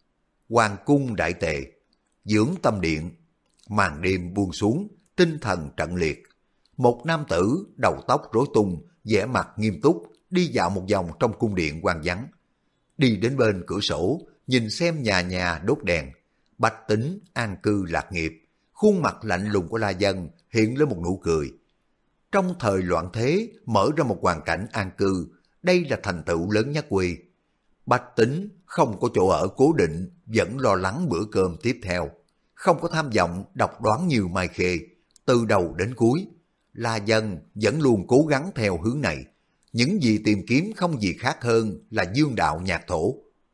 Hoàng cung đại tề, dưỡng tâm điện, màn đêm buông xuống, tinh thần trận liệt. Một nam tử đầu tóc rối tung, vẻ mặt nghiêm túc, đi dạo một vòng trong cung điện hoang vắng. Đi đến bên cửa sổ, nhìn xem nhà nhà đốt đèn, bách tính an cư lạc nghiệp. Khuôn mặt lạnh lùng của La Dân hiện lên một nụ cười. Trong thời loạn thế mở ra một hoàn cảnh an cư, đây là thành tựu lớn nhất Quy. Bách tính không có chỗ ở cố định, vẫn lo lắng bữa cơm tiếp theo. Không có tham vọng độc đoán như Mai Khê, từ đầu đến cuối. La Dân vẫn luôn cố gắng theo hướng này. Những gì tìm kiếm không gì khác hơn là dương đạo nhạc thổ.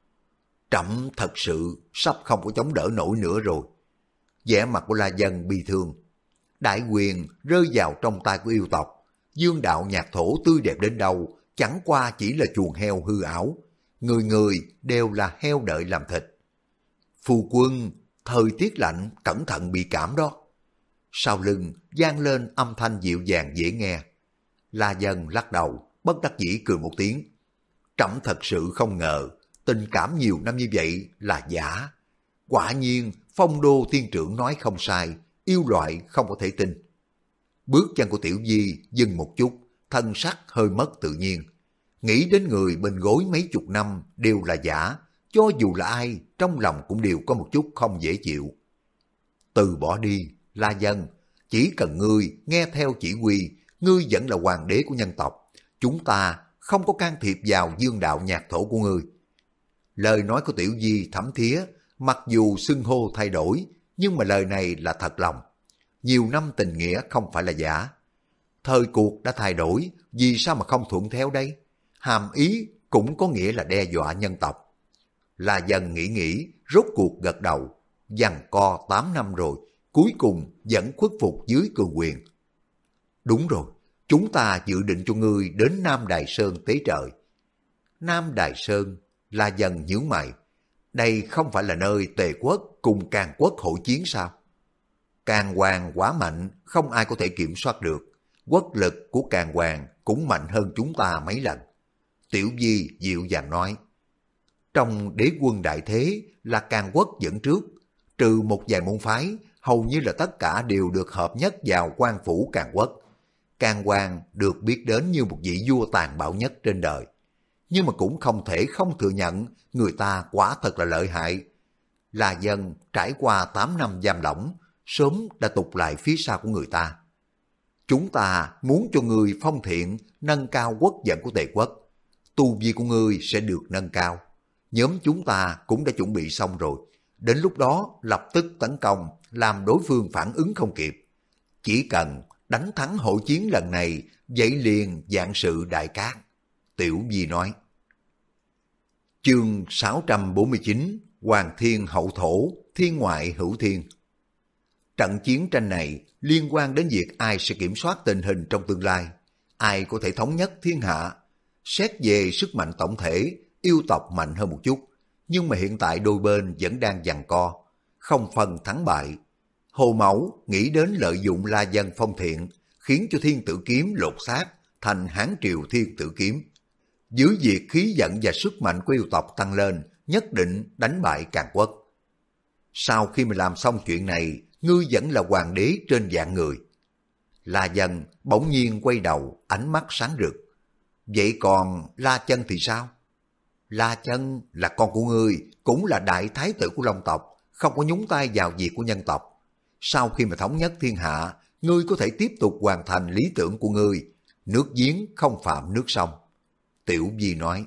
Trẫm thật sự sắp không có chống đỡ nổi nữa rồi. Vẻ mặt của La Dân bi thương. Đại quyền rơi vào trong tay của yêu tộc. Dương đạo nhạc thổ tươi đẹp đến đâu, chẳng qua chỉ là chuồng heo hư ảo. Người người đều là heo đợi làm thịt. Phu quân, thời tiết lạnh, cẩn thận bị cảm đó. Sau lưng vang lên âm thanh dịu dàng dễ nghe. La Dân lắc đầu, bất đắc dĩ cười một tiếng. Trẫm thật sự không ngờ, tình cảm nhiều năm như vậy là giả. Quả nhiên, Phong Đô Thiên Trưởng nói không sai, yêu loại không có thể tin. Bước chân của Tiểu Di dừng một chút, thân sắc hơi mất tự nhiên. Nghĩ đến người bên gối mấy chục năm đều là giả, cho dù là ai, trong lòng cũng đều có một chút không dễ chịu. Từ bỏ đi, La Dân, chỉ cần ngươi nghe theo chỉ huy, ngươi vẫn là hoàng đế của nhân tộc. Chúng ta không có can thiệp vào dương đạo nhạc thổ của ngươi. Lời nói của Tiểu Di thấm thía, mặc dù xưng hô thay đổi, nhưng mà lời này là thật lòng. Nhiều năm tình nghĩa không phải là giả. Thời cuộc đã thay đổi, vì sao mà không thuận theo đây? Hàm ý cũng có nghĩa là đe dọa nhân tộc. La Dân nghĩ, rốt cuộc gật đầu. Giằng co 8 năm rồi, cuối cùng vẫn khuất phục dưới cường quyền. Đúng rồi, chúng ta dự định cho ngươi đến Nam Đài Sơn tế trời. Nam Đài Sơn, La Dân nhướng mày. Đây không phải là nơi Tề quốc cùng Càn quốc hội chiến sao? Càn Hoàng quá mạnh, không ai có thể kiểm soát được. Quốc lực của Càn Hoàng cũng mạnh hơn chúng ta mấy lần. Tiểu Di dịu dàng nói. Trong đế quân đại thế là Càn quốc dẫn trước, trừ một vài môn phái, hầu như là tất cả đều được hợp nhất vào quan phủ Càn quốc. Càn Hoàng được biết đến như một vị vua tàn bạo nhất trên đời. Nhưng mà cũng không thể không thừa nhận người ta quả thật là lợi hại. La Dân trải qua 8 năm giam lỏng, sớm đã tụt lại phía sau của người ta. Chúng ta muốn cho người phong thiện nâng cao quốc vận của Tề quốc. Tu vi của ngươi sẽ được nâng cao. Nhóm chúng ta cũng đã chuẩn bị xong rồi. Đến lúc đó lập tức tấn công, làm đối phương phản ứng không kịp. Chỉ cần đánh thắng hội chiến lần này, vậy liền vạn sự đại cát. Tiểu Di nói. Chương 649, Hoàng Thiên Hậu Thổ, Thiên Ngoại Hữu Thiên. Trận chiến tranh này liên quan đến việc ai sẽ kiểm soát tình hình trong tương lai, ai có thể thống nhất thiên hạ. Xét về sức mạnh tổng thể, yêu tộc mạnh hơn một chút, nhưng mà hiện tại đôi bên vẫn đang giằng co, không phân thắng bại. Hồ Mẫu nghĩ đến lợi dụng La Dân phong thiện, khiến cho Thiên Tử Kiếm lột xác thành Hán Triều Thiên Tử Kiếm. Dưới việc khí vận và sức mạnh của yêu tộc tăng lên, nhất định đánh bại Càn quốc. Sau khi mà làm xong chuyện này, ngươi vẫn là hoàng đế trên vạn người. La Dân bỗng nhiên quay đầu, ánh mắt sáng rực. Vậy còn La Chân thì sao? La Chân là con của ngươi, cũng là đại thái tử của Long tộc, không có nhúng tay vào việc của nhân tộc. Sau khi mà thống nhất thiên hạ, ngươi có thể tiếp tục hoàn thành lý tưởng của ngươi, nước giếng không phạm nước sông. Tiểu Di nói,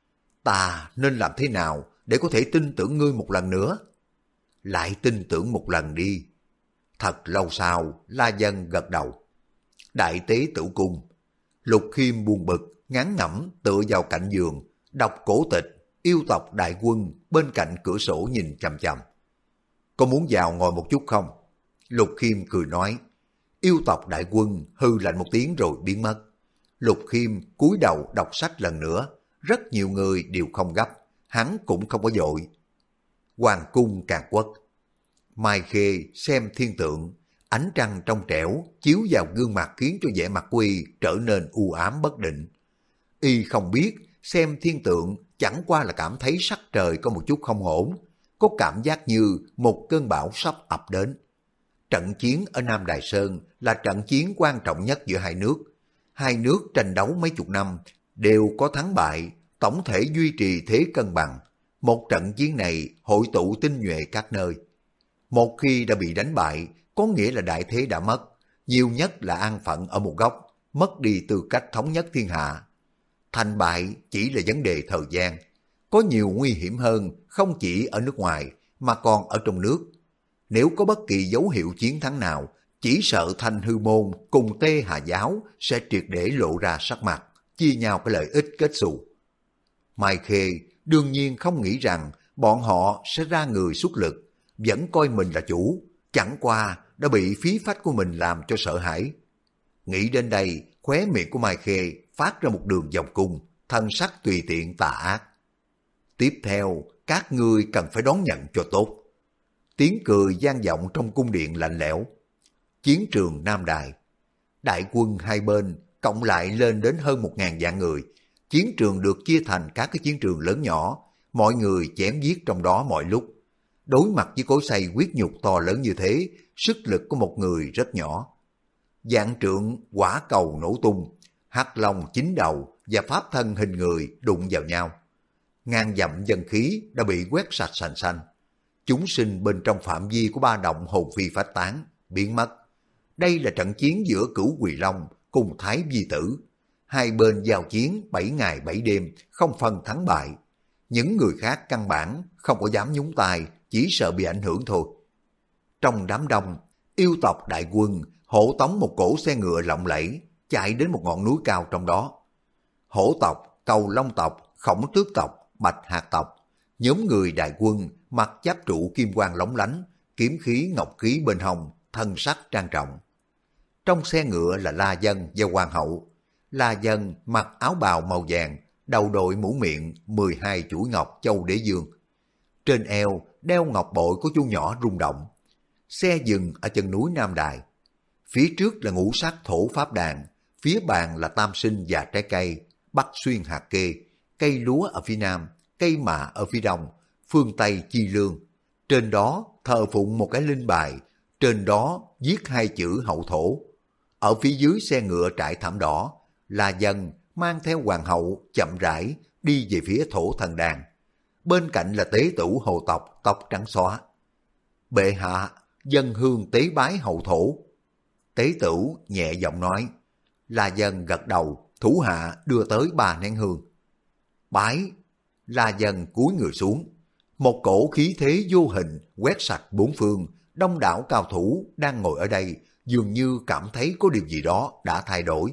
ta nên làm thế nào để có thể tin tưởng ngươi một lần nữa? Lại tin tưởng một lần đi. Thật lâu sau, La Dân gật đầu. Đại tế Tử Cung. Lục Khiêm buồn bực, ngán ngẩm tựa vào cạnh giường, đọc cổ tịch, yêu tộc đại quân bên cạnh cửa sổ nhìn chằm chằm. Có muốn vào ngồi một chút không? Lục Khiêm cười nói. Yêu tộc đại quân hư lạnh một tiếng rồi biến mất. Lục Khiêm cúi đầu đọc sách lần nữa, rất nhiều người đều không gấp, hắn cũng không có vội. Hoàng cung Càn quốc. Mai Khê xem thiên tượng, ánh trăng trong trẻo chiếu vào gương mặt khiến cho vẻ mặt của y trở nên u ám bất định. Y không biết xem thiên tượng chẳng qua là cảm thấy sắc trời có một chút không ổn, có cảm giác như một cơn bão sắp ập đến. Trận chiến ở Nam Đài Sơn là trận chiến quan trọng nhất giữa hai nước. Hai nước tranh đấu mấy chục năm, đều có thắng bại, tổng thể duy trì thế cân bằng. Một trận chiến này hội tụ tinh nhuệ các nơi. Một khi đã bị đánh bại, có nghĩa là đại thế đã mất, nhiều nhất là an phận ở một góc, mất đi tư cách thống nhất thiên hạ. Thành bại chỉ là vấn đề thời gian, có nhiều nguy hiểm hơn không chỉ ở nước ngoài mà còn ở trong nước. Nếu có bất kỳ dấu hiệu chiến thắng nào, chỉ sợ Thanh Hư Môn cùng Tê Hà Giáo sẽ triệt để lộ ra sắc mặt, chia nhau cái lợi ích kết xù. Mai Khê đương nhiên không nghĩ rằng bọn họ sẽ ra người xuất lực, vẫn coi mình là chủ, chẳng qua đã bị phí phách của mình làm cho sợ hãi. Nghĩ đến đây, Khóe miệng của Mai Khê phát ra một đường vòng cung, thân sắc tùy tiện tà ác. Tiếp theo, các ngươi cần phải đón nhận cho tốt. Tiếng cười vang vọng trong cung điện lạnh lẽo. Chiến trường Nam Đài. Đại quân hai bên cộng lại lên đến hơn 1.000 vạn người. Chiến trường được chia thành các cái chiến trường lớn nhỏ, mọi người chém giết trong đó mọi lúc. Đối mặt với cối xay huyết nhục to lớn như thế, sức lực của một người rất nhỏ. Vạn trượng quả cầu nổ tung, hắc long chín đầu và pháp thân hình người đụng vào nhau. Ngàn dặm dân khí đã bị quét sạch sành xanh. Chúng sinh bên trong phạm vi của ba động hồn phi phách tán, biến mất. Đây là trận chiến giữa Cửu Quỳ Long cùng Thái Vi Tử. Hai bên giao chiến 7 ngày 7 đêm, không phân thắng bại. Những người khác căn bản không có dám nhúng tay, chỉ sợ bị ảnh hưởng thôi. Trong đám đông, yêu tộc đại quân hộ tống một cỗ xe ngựa lộng lẫy, chạy đến một ngọn núi cao trong đó. Hổ tộc, Cầu Long tộc, Khổng Tước tộc, Bạch Hạc tộc, nhóm người đại quân mặc giáp trụ kim quang lóng lánh, kiếm khí ngọc khí bên hông, thân sắc trang trọng. Trong xe ngựa là La Dân và Hoàng hậu. La Dân mặc áo bào màu vàng, đầu đội mũ miệng 12 chuỗi ngọc châu đế dương. Trên eo đeo ngọc bội của chu nhỏ rung động. Xe dừng ở chân núi Nam Đài. Phía trước là ngũ sắc thổ pháp đàn, phía bàn là tam sinh và trái cây, bách xuyên hạt kê, cây lúa ở phía nam, cây mạ ở phía đông, phương Tây chi lương. Trên đó thờ phụng một cái linh bài, trên đó viết hai chữ hậu thổ. Ở phía dưới xe ngựa trải thảm đỏ, La Dân mang theo hoàng hậu chậm rãi đi về phía thổ thần đàn. Bên cạnh là tế tửu hồ tộc tóc trắng xóa. Bệ hạ, dân hương tế bái hậu thổ. Tế tửu nhẹ giọng nói. La Dân gật đầu, thủ hạ đưa tới 3 nén hương. Bái. La Dân cúi người xuống. Một cổ khí thế vô hình quét sạch bốn phương. Đông đảo cao thủ đang ngồi ở đây dường như cảm thấy có điều gì đó đã thay đổi.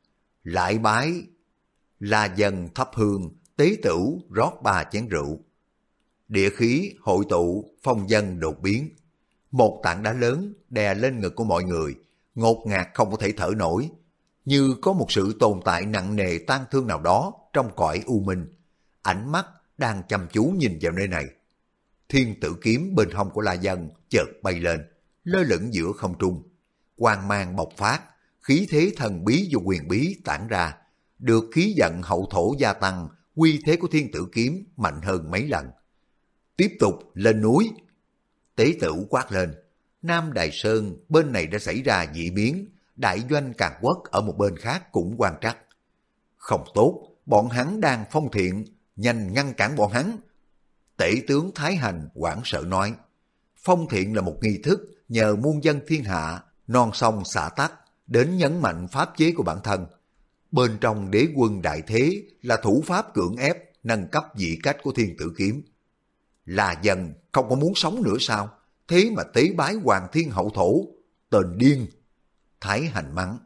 Lại bái. La Dân thắp hương, tế tửu rót 3 chén rượu. Địa khí hội tụ, phong dân đột biến. Một tảng đá lớn đè lên ngực của mọi người, ngột ngạt không có thể thở nổi. Như có một sự tồn tại nặng nề tang thương nào đó trong cõi u minh. Ánh mắt đang chăm chú nhìn vào nơi này. Thiên tử kiếm bên hông của La Dân chợt bay lên, lơ lửng giữa không trung. Quang mang bộc phát, khí thế thần bí và quyền bí tản ra. Được khí giận hậu thổ gia tăng, uy thế của thiên tử kiếm mạnh hơn mấy lần. Tiếp tục lên núi. Tế tửu quát lên. Nam Đài Sơn bên này đã xảy ra dị biến, đại doanh Càn Quốc ở một bên khác cũng quan trắc. Không tốt, bọn hắn đang phong thiện, nhanh ngăn cản bọn hắn. Tể tướng Thái Hành hoảng sợ nói. Phong thiện là một nghi thức nhờ muôn dân thiên hạ, non sông xả tắc, đến nhấn mạnh pháp chế của bản thân. Bên trong đế quân đại thế là thủ pháp cưỡng ép, nâng cấp vị cách của thiên tử kiếm. La Dân không có muốn sống nữa sao? Thế mà tế bái Hoàng Thiên Hậu Thổ, tên điên. Thái Hành mắng.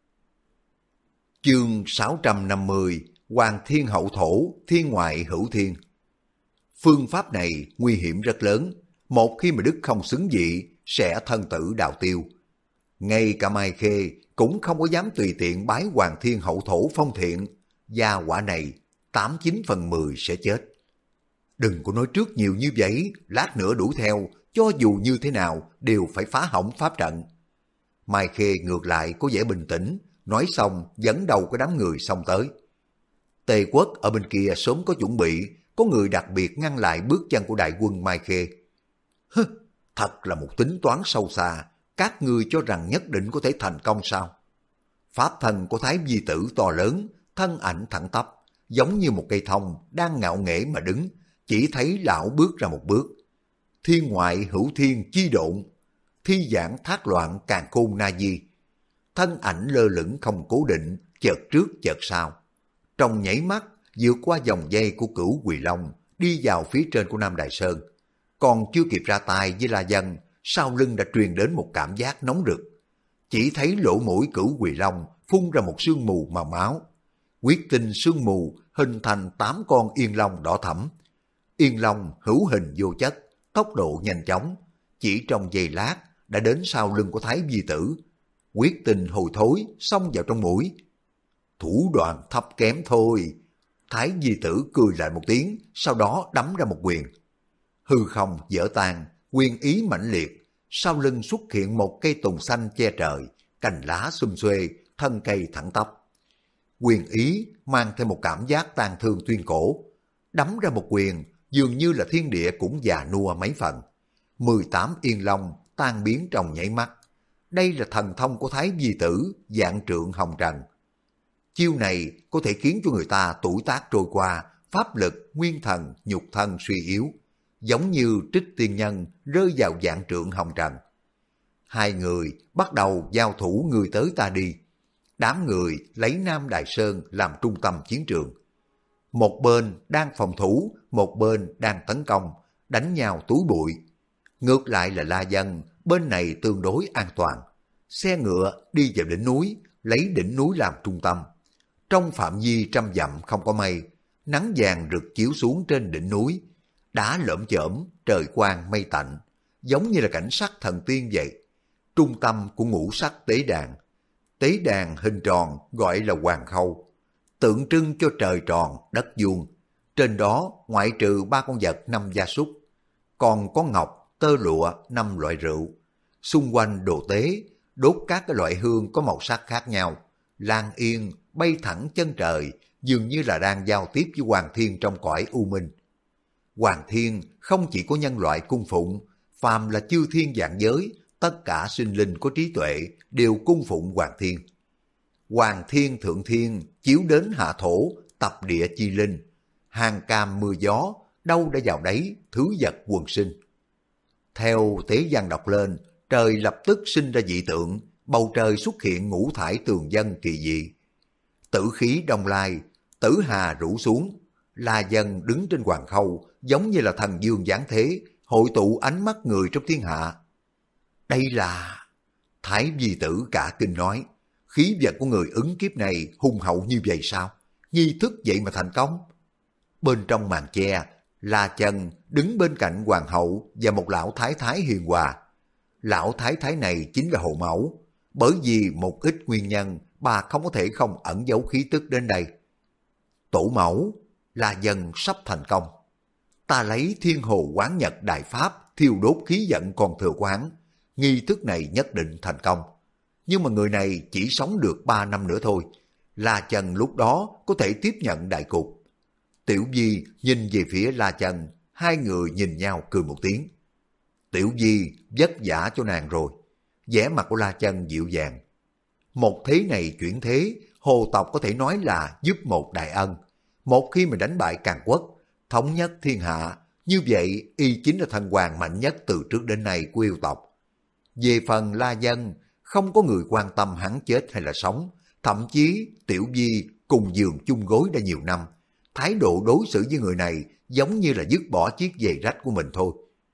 Chương 650, Hoàng Thiên Hậu Thổ, Thiên Ngoại Hữu Thiên. Phương pháp này nguy hiểm rất lớn, một khi mà đức không xứng vị sẽ thân tử đạo tiêu. Ngay cả Mai Khê cũng không có dám tùy tiện bái Hoàng Thiên Hậu Thổ phong thiện, gia quả này 89 phần 10 sẽ chết. Đừng có nói trước nhiều như vậy, lát nữa đuổi theo, cho dù như thế nào đều phải phá hỏng pháp trận. Mai Khê ngược lại có vẻ bình tĩnh, nói xong dẫn đầu cái đám người xông tới. Tề Quốc ở bên kia sớm có chuẩn bị, có người đặc biệt ngăn lại bước chân của đại quân Mai Khê. Hứ, thật là một tính toán sâu xa, các ngươi cho rằng nhất định có thể thành công sao? Pháp thân của Thái Vi Tử to lớn, thân ảnh thẳng tắp, giống như một cây thông đang ngạo nghễ mà đứng, chỉ thấy lão bước ra một bước. Thiên ngoại hữu thiên chi độn, thi giảng thác loạn càn khôn na di. Thân ảnh lơ lửng không cố định, chợt trước chợt sau. Trong nhảy mắt, vượt qua dòng dây của Cửu Quỳ Long, đi vào phía trên của Nam Đài Sơn. Còn chưa kịp ra tay với La Dân, sau lưng đã truyền đến một cảm giác nóng rực. Chỉ thấy lỗ mũi Cửu Quỳ Long phun ra một sương mù màu máu. Huyết tinh sương mù hình thành 8 con yên long đỏ thẫm. Yên long hữu hình vô chất, tốc độ nhanh chóng, chỉ trong giây lát đã đến sau lưng của Thái Vi Tử. Huyết tinh hồi thối xông vào trong mũi, thủ đoạn thấp kém thôi. Thái Di Tử cười lại một tiếng, sau đó đấm ra một quyền. Hư không vỡ tan, quyền ý mãnh liệt, sau lưng xuất hiện một cây tùng xanh che trời, cành lá xum xuê, thân cây thẳng tắp. Quyền ý mang thêm một cảm giác tang thương tuyên cổ, đấm ra một quyền, dường như là thiên địa cũng già nua mấy phần. 18 yên long tan biến trong nháy mắt. Đây là thần thông của Thái Di Tử, vạn trượng hồng trần. Chiêu này có thể khiến cho người ta tuổi tác trôi qua, pháp lực, nguyên thần, nhục thân suy yếu, giống như Trích Tiên Nhân rơi vào vạn trượng hồng trần. Hai người bắt đầu giao thủ người tới ta đi. Đám người lấy Nam Đài Sơn làm trung tâm chiến trường. Một bên đang phòng thủ, một bên đang tấn công, đánh nhau túi bụi. Ngược lại là La Dân, bên này tương đối an toàn. Xe ngựa đi vào đỉnh núi, lấy đỉnh núi làm trung tâm. Trong phạm vi 100 dặm không có mây, nắng vàng rực chiếu xuống trên đỉnh núi. Đá lởm chởm, trời quang mây tạnh, giống như là cảnh sắc thần tiên vậy. Trung tâm của ngũ sắc tế đàn. Tế đàn hình tròn gọi là hoàng khâu, tượng trưng cho trời tròn, đất vuông. Trên đó ngoại trừ 3 con vật 5 gia súc, còn có ngọc, tơ lụa, 5 loại rượu. Xung quanh đồ tế, đốt các cái loại hương có màu sắc khác nhau. Lan yên bay thẳng chân trời, dường như là đang giao tiếp với Hoàng Thiên trong cõi u minh. Hoàng Thiên không chỉ có nhân loại cung phụng, phàm là chư thiên vạn giới, tất cả sinh linh có trí tuệ đều cung phụng Hoàng Thiên. Hoàng Thiên thượng thiên chiếu đến hạ thổ, tập địa chi linh, hàng cam mưa gió, đâu đã vào đấy, thứ vật quần sinh. Theo tế văn đọc lên, trời lập tức sinh ra dị tượng, bầu trời xuất hiện ngũ thải tường vân kỳ dị. Tử khí đông lai, tử hà rủ xuống, La Dân đứng trên hoàng khâu, giống như là thần dương giáng thế, hội tụ ánh mắt người trong thiên hạ. Đây là... Thái Di Tử cả kinh nói, khí vật của người ứng kiếp này hùng hậu như vậy sao? Nghi thức vậy mà thành công? Bên trong màn che, La Chân đứng bên cạnh hoàng hậu và một lão thái thái hiền hòa. Lão thái thái này chính là Hồ Mẫu, bởi vì một ít nguyên nhân bà không có thể không ẩn giấu khí tức đến đây. Tổ mẫu, La Dân sắp thành công. Ta lấy Thiên Hồ Quán Nhật Đại Pháp thiêu đốt khí vận còn thừa của hắn, nghi thức này nhất định thành công. Nhưng mà người này chỉ sống được 3 năm nữa thôi. La Chân lúc đó có thể tiếp nhận đại cục. Tiểu Di nhìn về phía La Chân, hai người nhìn nhau cười một tiếng. Tiểu Di vất vả cho nàng rồi. Vẻ mặt của La Chân dịu dàng. Một thế này chuyển thế, Hồ tộc có thể nói là giúp một đại ân. Một khi mà đánh bại Càn Quốc, thống nhất thiên hạ, như vậy y chính là thần hoàng mạnh nhất từ trước đến nay của yêu tộc. Về phần La Dân, không có người quan tâm hắn chết hay là sống, thậm chí Tiểu Di cùng giường chung gối đã nhiều năm, thái độ đối xử với người này giống như là dứt bỏ chiếc giày rách của mình thôi.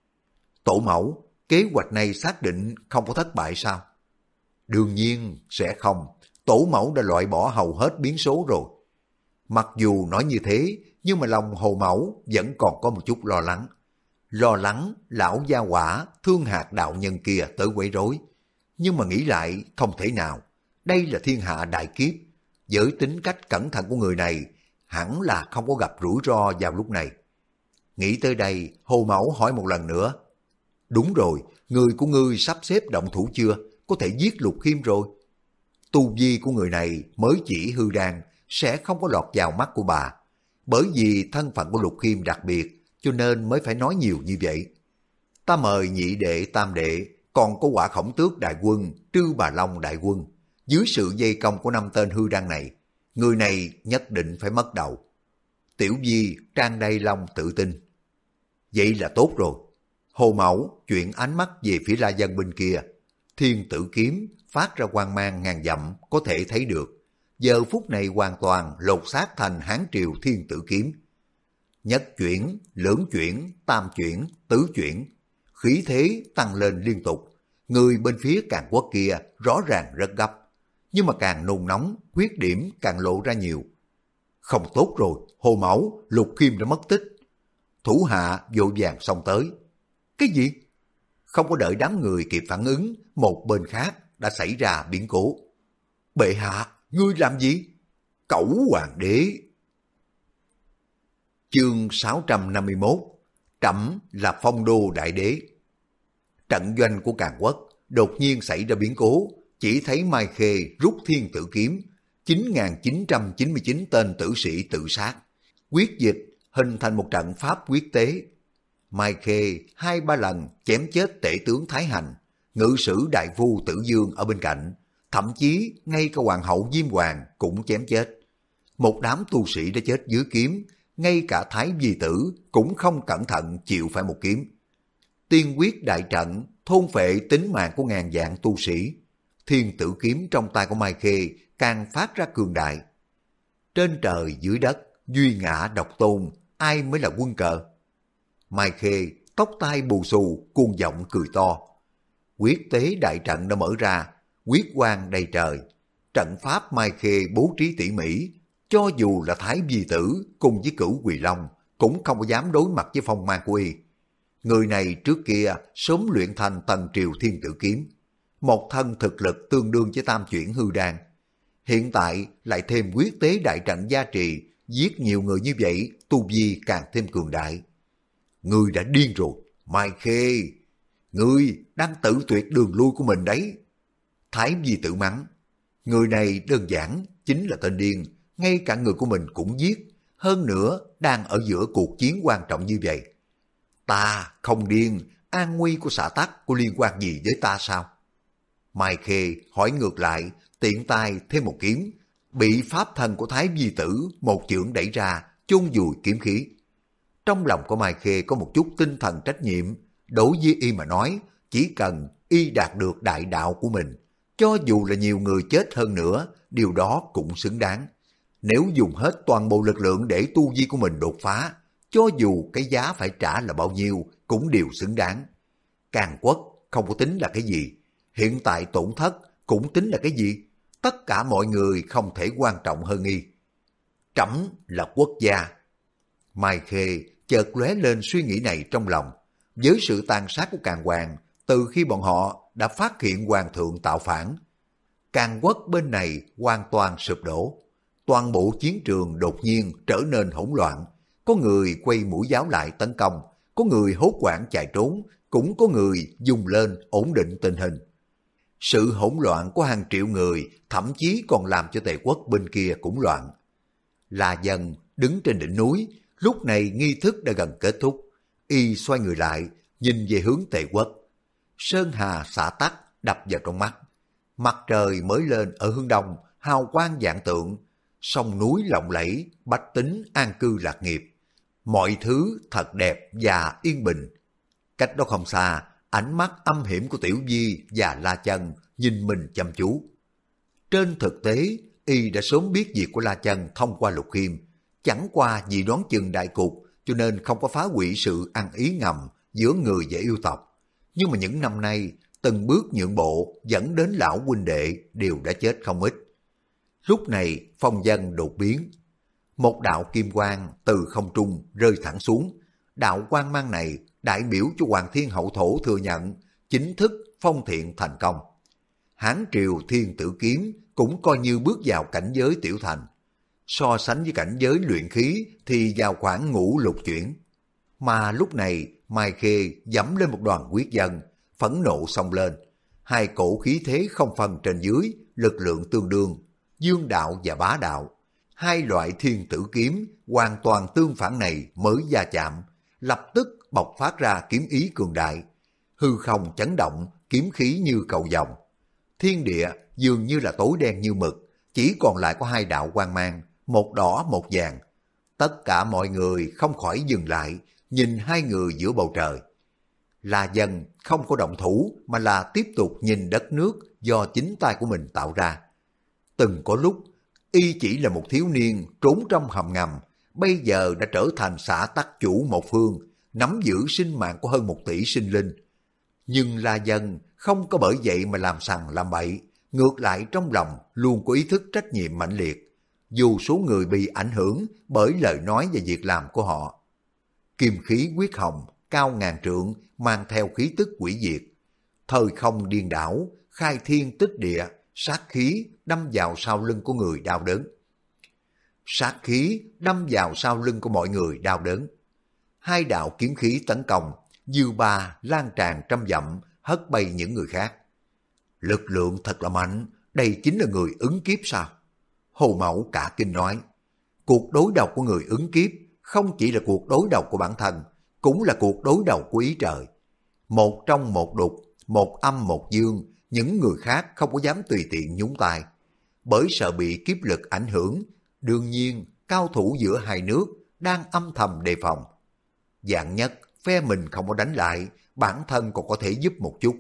Tổ mẫu, kế hoạch này xác định không có thất bại sao? Đương nhiên sẽ không, tổ mẫu đã loại bỏ hầu hết biến số rồi. Mặc dù nói như thế, nhưng mà lòng Hồ Mẫu vẫn còn có một chút lo lắng. Lo lắng lão gia quả Thương Hạc đạo nhân kia tới quấy rối. Nhưng mà nghĩ lại không thể nào. Đây là thiên hạ đại kiếp. Với tính cách cẩn thận của người này, hẳn là không có gặp rủi ro vào lúc này. Nghĩ tới đây, Hồ Mẫu hỏi một lần nữa. Đúng rồi, người của ngươi sắp xếp động thủ chưa? Có thể giết Lục Khiêm rồi. Tu vi của người này mới chỉ hư đan, sẽ không có lọt vào mắt của bà. Bởi vì thân phận của Lục Khiêm đặc biệt, cho nên mới phải nói nhiều như vậy. Ta mời nhị đệ tam đệ, còn có Quả Khổng Tước đại quân, Trư Bà Long đại quân. Dưới sự dây công của 5 tên hư đan này, người này nhất định phải mất đầu. Tiểu Di tràn đầy lòng tự tin. Vậy là tốt rồi. Hồ Mẫu chuyển ánh mắt về phía La Dân bên kia. Thiên Tử Kiếm phát ra quang mang ngàn dặm có thể thấy được. Giờ phút này hoàn toàn lột xác thành Hán Triều Thiên Tử Kiếm. Nhất chuyển, lưỡng chuyển, tam chuyển, tứ chuyển. Khí thế tăng lên liên tục. Người bên phía Càn Quốc kia rõ ràng rất gấp. Nhưng mà càng nôn nóng, khuyết điểm càng lộ ra nhiều. Không tốt rồi, Hồ Mẫu, Lục Khiêm đã mất tích. Thủ hạ vội vàng xông tới. Cái gì? Không có đợi đám người kịp phản ứng, một bên khác đã xảy ra biến cố. Bệ hạ, ngươi làm gì? Cẩu hoàng đế. Chương 651. Trẫm là phong đô đại đế. Trận doanh của Càn Quốc đột nhiên xảy ra biến cố, chỉ thấy Mai Khê rút thiên tử kiếm, 9.999 tên tử sĩ tự sát, quyết dịch hình thành một trận pháp quyết tế. Mai Khê 2-3 lần chém chết tể tướng Thái Hành, ngự sử đại phu Tử Dương ở bên cạnh, thậm chí ngay cả hoàng hậu Diêm Hoàng cũng chém chết. Một đám tu sĩ đã chết dưới kiếm, ngay cả Thái Vi Tử cũng không cẩn thận chịu phải một kiếm. Tiên quyết đại trận thôn phệ tính mạng của ngàn vạn tu sĩ. Thiên tử kiếm trong tay của Mai Khê càng phát ra cường đại. Trên trời dưới đất, duy ngã độc tôn, ai mới là quân cờ? Mai Khê tóc tai bù xù, cuồng giọng cười to. Quyết tế đại trận đã mở ra, quyết quang đầy trời. Trận pháp Mai Khê bố trí tỉ mỉ, cho dù là Thái Vi Tử cùng với Cửu Quỳ Long cũng không có dám đối mặt với phong mang của y. Người này trước kia sớm luyện thành Tần Triều Thiên Tử Kiếm, một thân thực lực tương đương với tam chuyển hư đan. Hiện tại lại thêm quyết tế đại trận gia trì, giết nhiều người như vậy, tu vi càng thêm cường đại. Ngươi đã điên rồi, Mai Khê, ngươi đang tự tuyệt đường lui của mình đấy. Thái Vi Tử mắng, người này đơn giản chính là tên điên, ngay cả người của mình cũng giết, hơn nữa đang ở giữa cuộc chiến quan trọng như vậy. Ta không điên, an nguy của xã tắc có liên quan gì với ta sao? Mai Khê hỏi ngược lại, tiện tay thêm một kiếm, bị pháp thân của Thái Vi Tử một chưởng đẩy ra, chôn vùi kiếm khí. Trong lòng của Mai Khê có một chút tinh thần trách nhiệm, đối với y mà nói, chỉ cần y đạt được đại đạo của mình, cho dù là nhiều người chết hơn nữa, điều đó cũng xứng đáng. Nếu dùng hết toàn bộ lực lượng để tu vi của mình đột phá, cho dù cái giá phải trả là bao nhiêu cũng đều xứng đáng. Càn Quốc không có tính là cái gì, hiện tại tổn thất cũng tính là cái gì, tất cả mọi người không thể quan trọng hơn y. Trẫm là quốc gia. Mai Khê chợt lóe lên suy nghĩ này trong lòng. Với sự tàn sát của Càn Hoàng, từ khi bọn họ đã phát hiện Hoàng thượng tạo phản, Càn Quốc bên này hoàn toàn sụp đổ. Toàn bộ chiến trường đột nhiên trở nên hỗn loạn. Có người quay mũi giáo lại tấn công, có người hốt hoảng chạy trốn, cũng có người dùng lên ổn định tình hình. Sự hỗn loạn của hàng triệu người thậm chí còn làm cho Tề quốc bên kia cũng loạn. La Dân đứng trên đỉnh núi, lúc này nghi thức đã gần kết thúc. Y xoay người lại, nhìn về hướng Tề quốc. Sơn hà xạ tắc đập vào trong mắt. Mặt trời mới lên ở hướng đông, hào quang vạn tượng. Sông núi lộng lẫy, bách tính an cư lạc nghiệp. Mọi thứ thật đẹp và yên bình. Cách đó không xa, ánh mắt âm hiểm của Tiểu Di và La Chân nhìn mình chăm chú. Trên thực tế, y đã sớm biết việc của La Chân thông qua Lục Khiêm, chẳng qua vì đoán chừng đại cục cho nên không có phá hủy sự ăn ý ngầm giữa người và yêu tộc. Nhưng mà những năm nay, từng bước nhượng bộ dẫn đến lão huynh đệ đều đã chết không ít. Lúc này phong dân đột biến, một đạo kim quang từ không trung rơi thẳng xuống. Đạo quang mang này đại biểu cho Hoàng Thiên Hậu Thổ thừa nhận chính thức phong thiện thành công. Hán triều Thiên Tử Kiếm cũng coi như bước vào cảnh giới tiểu thành. So sánh với cảnh giới luyện khí thì vào khoảng ngũ lục chuyển. Mà lúc này Mai Khê dẫm lên một đoàn quyết dân, phẫn nộ xông lên. Hai cổ khí thế không phân trên dưới, lực lượng tương đương, dương đạo và bá đạo. Hai loại thiên tử kiếm hoàn toàn tương phản này mới va chạm, lập tức bộc phát ra kiếm ý cường đại. Hư không chấn động, kiếm khí như cầu vồng. Thiên địa dường như là tối đen như mực, chỉ còn lại có hai đạo quang mang, một đỏ một vàng. Tất cả mọi người không khỏi dừng lại, nhìn hai người giữa bầu trời. La Dân không có động thủ mà là tiếp tục nhìn đất nước do chính tay của mình tạo ra. Từng có lúc, y chỉ là một thiếu niên trốn trong hầm ngầm, bây giờ đã trở thành xã tắc chủ một phương, nắm giữ sinh mạng của hơn 1 tỷ sinh linh. Nhưng La Dân không có bởi vậy mà làm sằng làm bậy, ngược lại trong lòng luôn có ý thức trách nhiệm mãnh liệt, dù số người bị ảnh hưởng bởi lời nói và việc làm của họ. Kim khí quyết hồng, cao ngàn trượng, mang theo khí tức quỷ diệt. Thời không điên đảo, khai thiên tích địa, sát khí đâm vào sau lưng của người đau đớn. sát khí đâm vào sau lưng của mọi người đau đớn. Hai đạo kiếm khí tấn công, dư ba lan tràn trăm dặm, hất bay những người khác. Lực lượng thật là mạnh, đây chính là người ứng kiếp sao? Hồ Mẫu cả kinh nói, cuộc đối đầu của người ứng kiếp không chỉ là cuộc đối đầu của bản thân, cũng là cuộc đối đầu của ý trời. Một trong một đục, một âm một dương, những người khác không có dám tùy tiện nhúng tay. Bởi sợ bị kiếp lực ảnh hưởng, đương nhiên cao thủ giữa hai nước đang âm thầm đề phòng. Dạng nhất, phe mình không có đánh lại, bản thân còn có thể giúp một chút.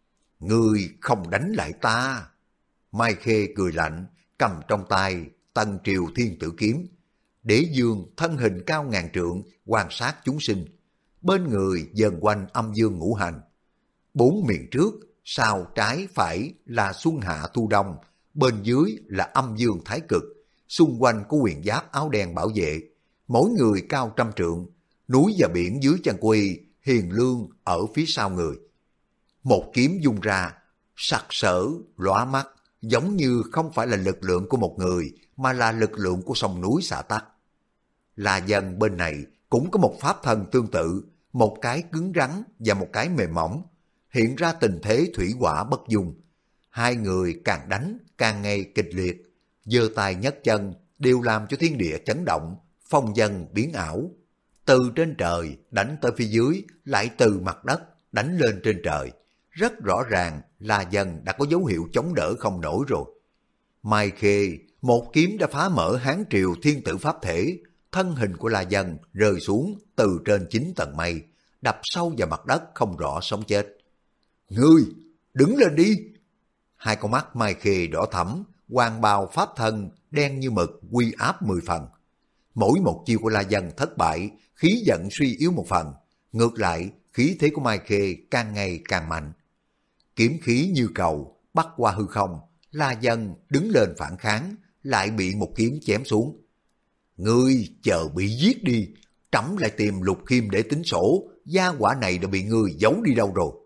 Ngươi không đánh lại ta. Mai Khê cười lạnh, cầm trong tay Tần Triều Thiên Tử Kiếm. Đế Dương thân hình cao ngàn trượng, quan sát chúng sinh. Bên người dần quanh âm dương ngũ hành. Bốn miền trước, sau trái phải là xuân hạ thu đông, bên dưới là âm dương thái cực. Xung quanh có huyền giáp áo đen bảo vệ. Mỗi người cao trăm trượng, núi và biển dưới chân quy, hiền lương ở phía sau người. Một kiếm dung ra, sặc sỡ, lóa mắt, giống như không phải là lực lượng của một người, mà là lực lượng của sông núi xả tắc. La Dân bên này cũng có một pháp thân tương tự, một cái cứng rắn và một cái mềm mỏng, hiện ra tình thế thủy hỏa bất dung. Hai người càng đánh càng ngày kịch liệt, giơ tay nhấc chân đều làm cho thiên địa chấn động, phong vân biến ảo. Từ trên trời đánh tới phía dưới, lại từ mặt đất đánh lên trên trời. Rất rõ ràng La Dân đã có dấu hiệu chống đỡ không nổi rồi. Mai Khê một kiếm đã phá mở Hán Triều Thiên Tử Pháp Thể, thân hình của La Dân rơi xuống từ trên 9 tầng mây, đập sâu vào mặt đất không rõ sống chết. Ngươi, đứng lên đi! Hai con mắt Mai Khê đỏ thẫm, hoàng bào pháp thân đen như mực, uy áp 10 phần. Mỗi một chiêu của La Dân thất bại, khí giận suy yếu một phần, ngược lại khí thế của Mai Khê càng ngày càng mạnh. Kiếm khí như cầu bắt qua hư không, La Dân đứng lên phản kháng, lại bị một kiếm chém xuống. Ngươi chờ bị giết đi, trẫm lại tìm Lục Khiêm để tính sổ, gia quả này đã bị ngươi giấu đi đâu rồi.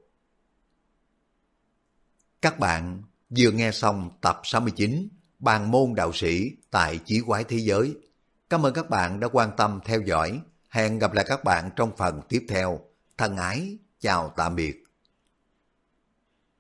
Các bạn vừa nghe xong tập 69 Bàn môn đạo sĩ tại Chí Quái Thế Giới. Cảm ơn các bạn đã quan tâm theo dõi. Hẹn gặp lại các bạn trong phần tiếp theo. Thân ái, chào tạm biệt.